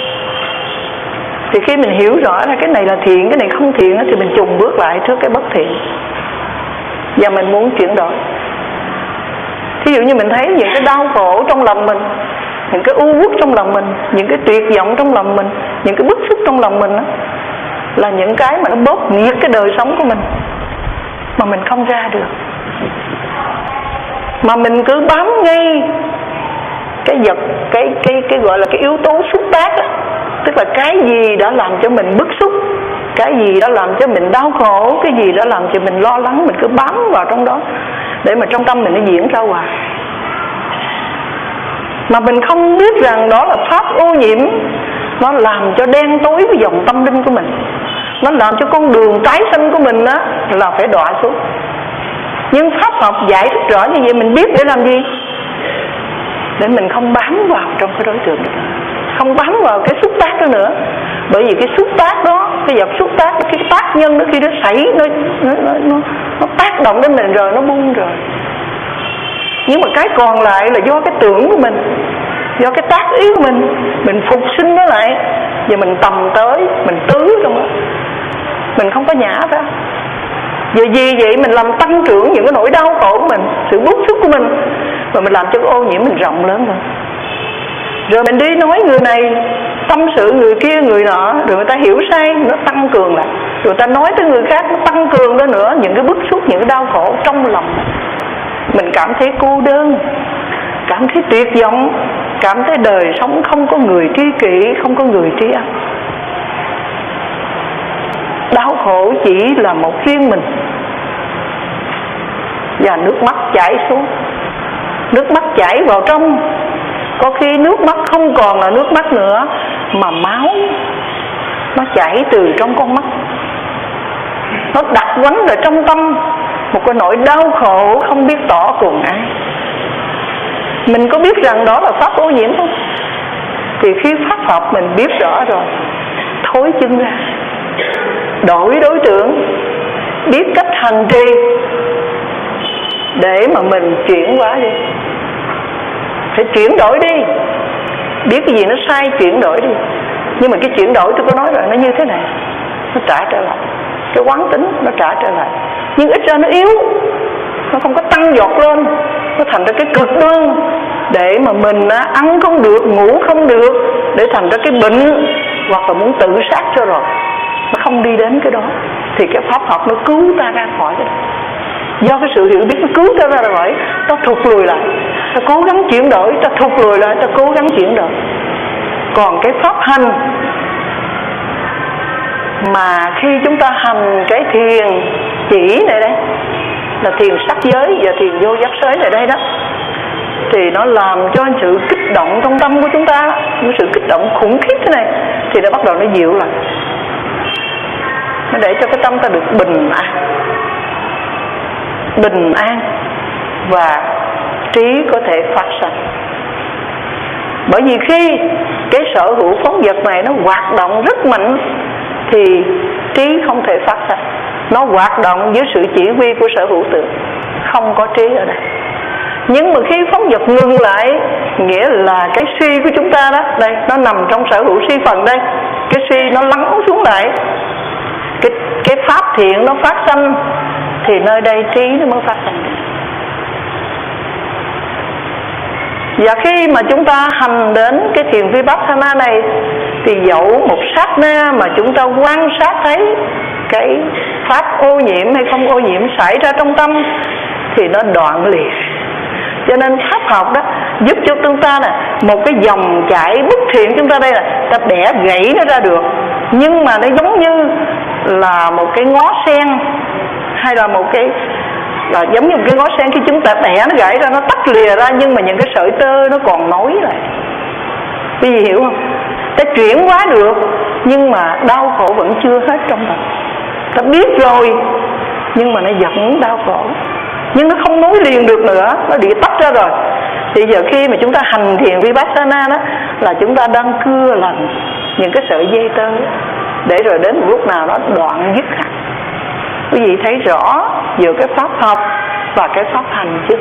Thì khi mình hiểu rõ là cái này là thiện, cái này không thiện, thì mình chùng bước lại trước cái bất thiện và mình muốn chuyển đổi. Thí dụ như mình thấy những cái đau khổ trong lòng mình, những cái u uất trong lòng mình, những cái tuyệt vọng trong lòng mình, những cái bức xúc trong lòng mình đó, là những cái mà nó bóp nghiệt cái đời sống của mình mà mình không ra được, mà mình cứ bám ngay cái vật, cái gọi là cái yếu tố xúc tác đó. Tức là cái gì đã làm cho mình bức xúc, cái gì đã làm cho mình đau khổ, cái gì đã làm cho mình lo lắng, mình cứ bám vào trong đó để mà trong tâm mình nó diễn ra hoài. Mà mình không biết rằng đó là pháp ô nhiễm, nó làm cho đen tối cái dòng tâm linh của mình, nó làm cho con đường tái sanh của mình á là phải đọa xuống. Nhưng pháp học giải thích rõ như vậy, mình biết để làm gì? Để mình không bám vào trong cái đối tượng đó, không bám vào cái xúc tác đó nữa. Bởi vì cái xúc tác đó, cái vật xúc tác, cái tác nhân đó khi nó xảy, nó tác động đến mình rồi, nó buông rồi. Nhưng mà cái còn lại là do cái tưởng của mình, do cái tác ý của mình phục sinh nó lại, và mình tầm tới, mình tứ trong đó, mình không có nhả ra. Vì vậy mình làm tăng trưởng những cái nỗi đau khổ của mình, sự bức xúc của mình, và mình làm cho cái ô nhiễm mình rộng lớn hơn. Rồi mình đi nói người này, tâm sự người kia người nọ, rồi người ta hiểu sai, nó tăng cường lại. Rồi người ta nói tới người khác, nó tăng cường lên nữa những cái bức xúc, những cái đau khổ trong lòng. Mình cảm thấy cô đơn, cảm thấy tuyệt vọng, cảm thấy đời sống không có người tri kỷ, không có người tri ân. Đau khổ chỉ là một riêng mình. Và nước mắt chảy xuống, nước mắt chảy vào trong. Có khi nước mắt không còn là nước mắt nữa, mà máu nó chảy từ trong con mắt. Nó đặt quánh ở trong tâm một cái nỗi đau khổ không biết tỏ cùng ai. Mình có biết rằng đó là pháp ô nhiễm không? Thì khi pháp học mình biết rõ rồi, thối chân ra, đổi đối tượng, biết cách hành trì để mà mình chuyển hóa đi. Phải chuyển đổi đi. Biết cái gì nó sai chuyển đổi đi. Nhưng mà cái chuyển đổi tôi có nói rồi, nó như thế này, nó trả trở lại. Cái quán tính nó trả trở lại. Nhưng ít ra nó yếu, nó không có tăng giọt lên, nó thành ra cái cực đoan để mà mình ăn không được, ngủ không được, để thành ra cái bệnh, hoặc là muốn tự sát cho rồi. Nó không đi đến cái đó. Thì cái pháp học nó cứu ta ra khỏi cái đó. Do cái sự hiểu biết nó cứu ta ra khỏi, ta thụt lùi lại, ta cố gắng chuyển đổi, ta thụt lùi lại, ta cố gắng chuyển đổi. Còn cái pháp hành mà khi chúng ta hành cái thiền chỉ này đây, là thiền sắc giới và thiền vô giác giới này đây đó, thì nó làm cho sự kích động trong tâm của chúng ta, một sự kích động khủng khiếp thế này, thì nó bắt đầu nó dịu lại. Nó để cho cái tâm ta được bình an và trí có thể phát sanh. Bởi vì khi cái sở hữu phóng vật này nó hoạt động rất mạnh thì trí không thể phát sanh. Nó hoạt động dưới sự chỉ huy của sở hữu tượng, không có trí ở đây. Nhưng mà khi phóng vật ngừng lại, nghĩa là cái suy của chúng ta đó, đây nó nằm trong sở hữu suy phần đây, cái suy nó lắng xuống lại, cái pháp thiện nó phát sanh, thì nơi đây trí nó mới phát sanh. Và khi mà chúng ta hành đến cái thiền Vipassana này, thì dẫu một sát na mà chúng ta quan sát thấy cái pháp ô nhiễm hay không ô nhiễm xảy ra trong tâm, thì nó đoạn liệt. Cho nên pháp học đó giúp cho chúng ta là một cái dòng chảy bất thiện, chúng ta đây là ta bẻ gãy nó ra được. Nhưng mà nó giống như là một cái ngó sen, hay là một cái, là giống như một cái ngó sen, khi chúng ta bẻ nó gãy ra, nó tách lìa ra, nhưng mà những cái sợi tơ nó còn nối lại. Quý vị hiểu không? Ta chuyển hóa được, nhưng mà đau khổ vẫn chưa hết trong tâm. Ta biết rồi, nhưng mà nó vẫn đau khổ, nhưng nó không nối liền được nữa, nó bị tách ra rồi. Thì giờ khi mà chúng ta hành thiền Vipassana đó, là chúng ta đang cưa lần những cái sợi dây tơ, để rồi đến một lúc nào đó đoạn dứt hẳn. Quý vị thấy rõ giữa cái pháp học và cái pháp hành chứ.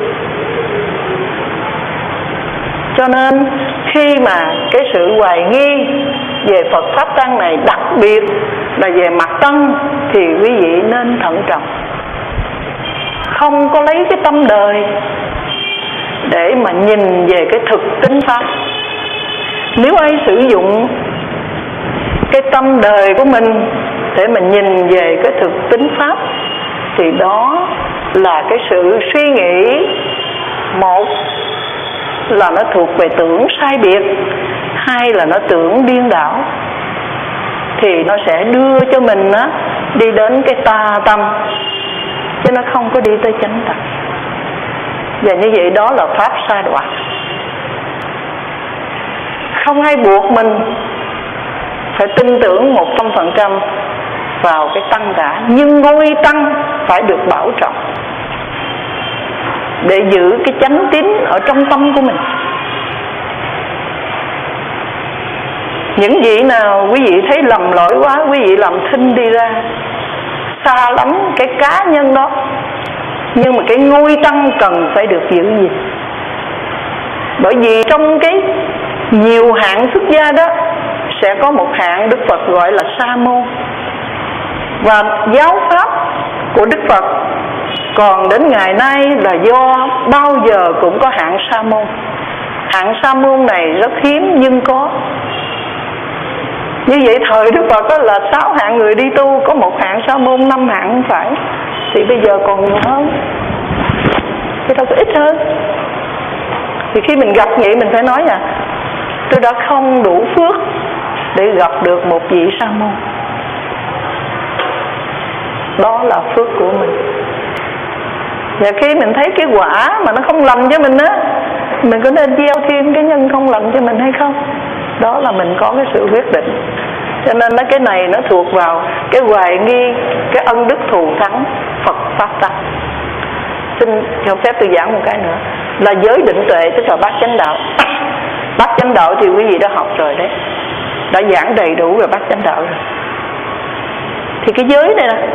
Cho nên khi mà cái sự hoài nghi về Phật Pháp Tăng này, đặc biệt là về mặt tâm, thì quý vị nên thận trọng. Không có lấy cái tâm đời để mà nhìn về cái thực tính Pháp. Nếu ai sử dụng cái tâm đời của mình để mà nhìn về cái thực tính Pháp, thì đó là cái sự suy nghĩ, một là nó thuộc về tưởng sai biệt, hai là nó tưởng điên đảo, thì nó sẽ đưa cho mình đi đến cái tà tâm, chứ nó không có đi tới chánh tâm. Và như vậy đó là pháp sa đọa. Không ai buộc mình phải tin tưởng 100% vào cái tăng cả, nhưng ngôi tăng phải được bảo trọng để giữ cái chánh tín ở trong tâm của mình. Những vị nào quý vị thấy lầm lỗi quá, quý vị làm thinh đi ra, xa lắm cái cá nhân đó, nhưng mà cái ngôi tăng cần phải được giữ gìn. Bởi vì trong cái nhiều hạng xuất gia đó, sẽ có một hạng Đức Phật gọi là Sa môn. Và giáo pháp của Đức Phật còn đến ngày nay là do bao giờ cũng có hạng Sa môn. hạng sa môn này rất hiếm nhưng có. Như vậy thời Đức Phật đó là 6 hạng người đi tu, có 1 hạng sa môn, 5 hạng không phải. Thì bây giờ còn nhiều hơn, chứ đâu có ít hơn. Thì khi mình gặp vậy mình phải nói là tôi đã không đủ phước để gặp được một vị sa môn. Đó là phước của mình. Và khi mình thấy cái quả mà nó không lành cho mình á, mình có nên gieo thêm cái nhân không lành cho mình hay không? Đó là mình có cái sự quyết định. Cho nên mấy cái này nó thuộc vào cái hoài nghi, cái ân đức thù thắng Phật Pháp tắc. Xin cho phép tôi giảng một cái nữa là giới định tuệ, tức là bát chánh đạo. Bát chánh đạo thì quý vị đã học rồi đấy, đã giảng đầy đủ về bát chánh đạo rồi. Thì cái giới này nè,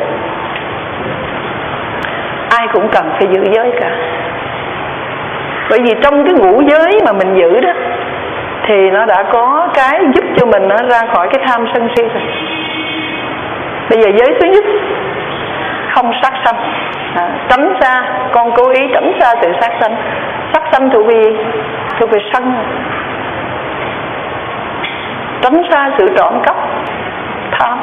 ai cũng cần phải giữ giới cả. Bởi vì trong cái ngũ giới mà mình giữ đó thì nó đã có cái giúp cho mình nó ra khỏi cái tham sân si rồi. Bây giờ giới thứ nhất, không sát sanh, tránh xa, con cố ý tránh xa sự sát sanh. Sát sanh thuộc về gì? Thuộc về sân. Tránh xa sự trộm cắp, tham.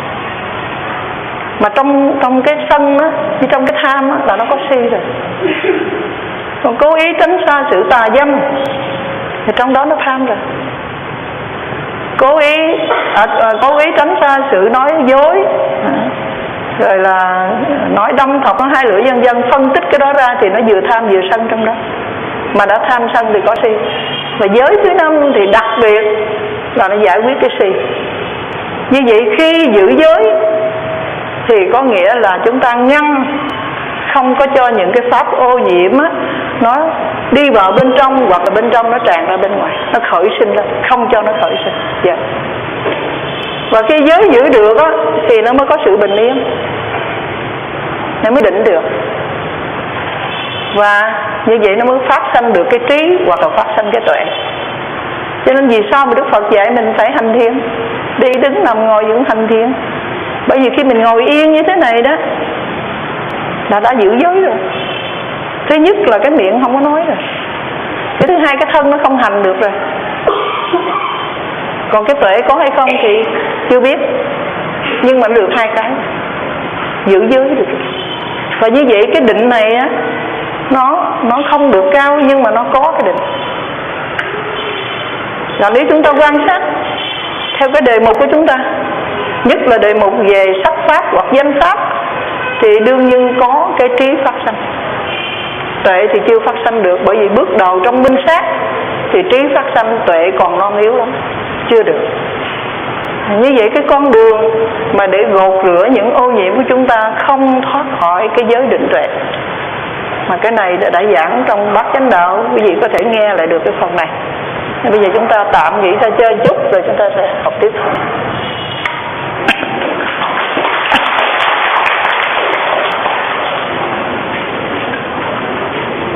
Mà trong cái sân á, như trong cái tham á, là nó có si rồi. Còn cố ý tránh xa sự tà dâm thì trong đó nó tham rồi. Cố ý tránh xa sự nói dối, rồi là nói đâm thọc, nó hai lưỡi vân vân, phân tích cái đó ra thì nó vừa tham vừa sân trong đó. Mà đã tham sân thì có si. Và giới thứ 5 thì đặc biệt là nó giải quyết cái si. Như vậy khi giữ giới thì có nghĩa là chúng ta ngăn không có cho những cái pháp ô nhiễm á, nó đi vào bên trong, hoặc là bên trong nó tràn ra bên ngoài, nó khởi sinh ra, không cho nó khởi sinh. Dạ. Và khi giới giữ được á, thì nó mới có sự bình yên, nó mới định được. Và như vậy nó mới phát sanh được cái trí, hoặc là phát sanh cái tuệ. Cho nên vì sao mà Đức Phật dạy mình phải hành thiền, đi đứng nằm ngồi vẫn hành thiền? Bởi vì khi mình ngồi yên như thế này đó là đã giữ giới rồi. Thứ nhất là cái miệng không có nói rồi. Cái thứ hai, cái thân nó không hành được rồi. Còn cái tuệ có hay không thì chưa biết, nhưng mà được hai cái, giữ giới được. Và như vậy cái định này á, nó không được cao, nhưng mà nó có cái định. Là nếu chúng ta quan sát theo cái đề mục của chúng ta, nhất là đề mục về sắc pháp hoặc danh pháp, thì đương nhiên có cái trí phát sanh. Tuệ thì chưa phát sanh được, bởi vì bước đầu trong minh sát thì trí phát sanh, tuệ còn non yếu lắm, chưa được. Như vậy cái con đường mà để gột rửa những ô nhiễm của chúng ta không thoát khỏi cái giới định tuệ. Mà cái này đã giảng trong bát chánh đạo, quý vị có thể nghe lại được cái phần này. Bây giờ chúng ta tạm nghỉ ra chơi chút rồi chúng ta sẽ học tiếp.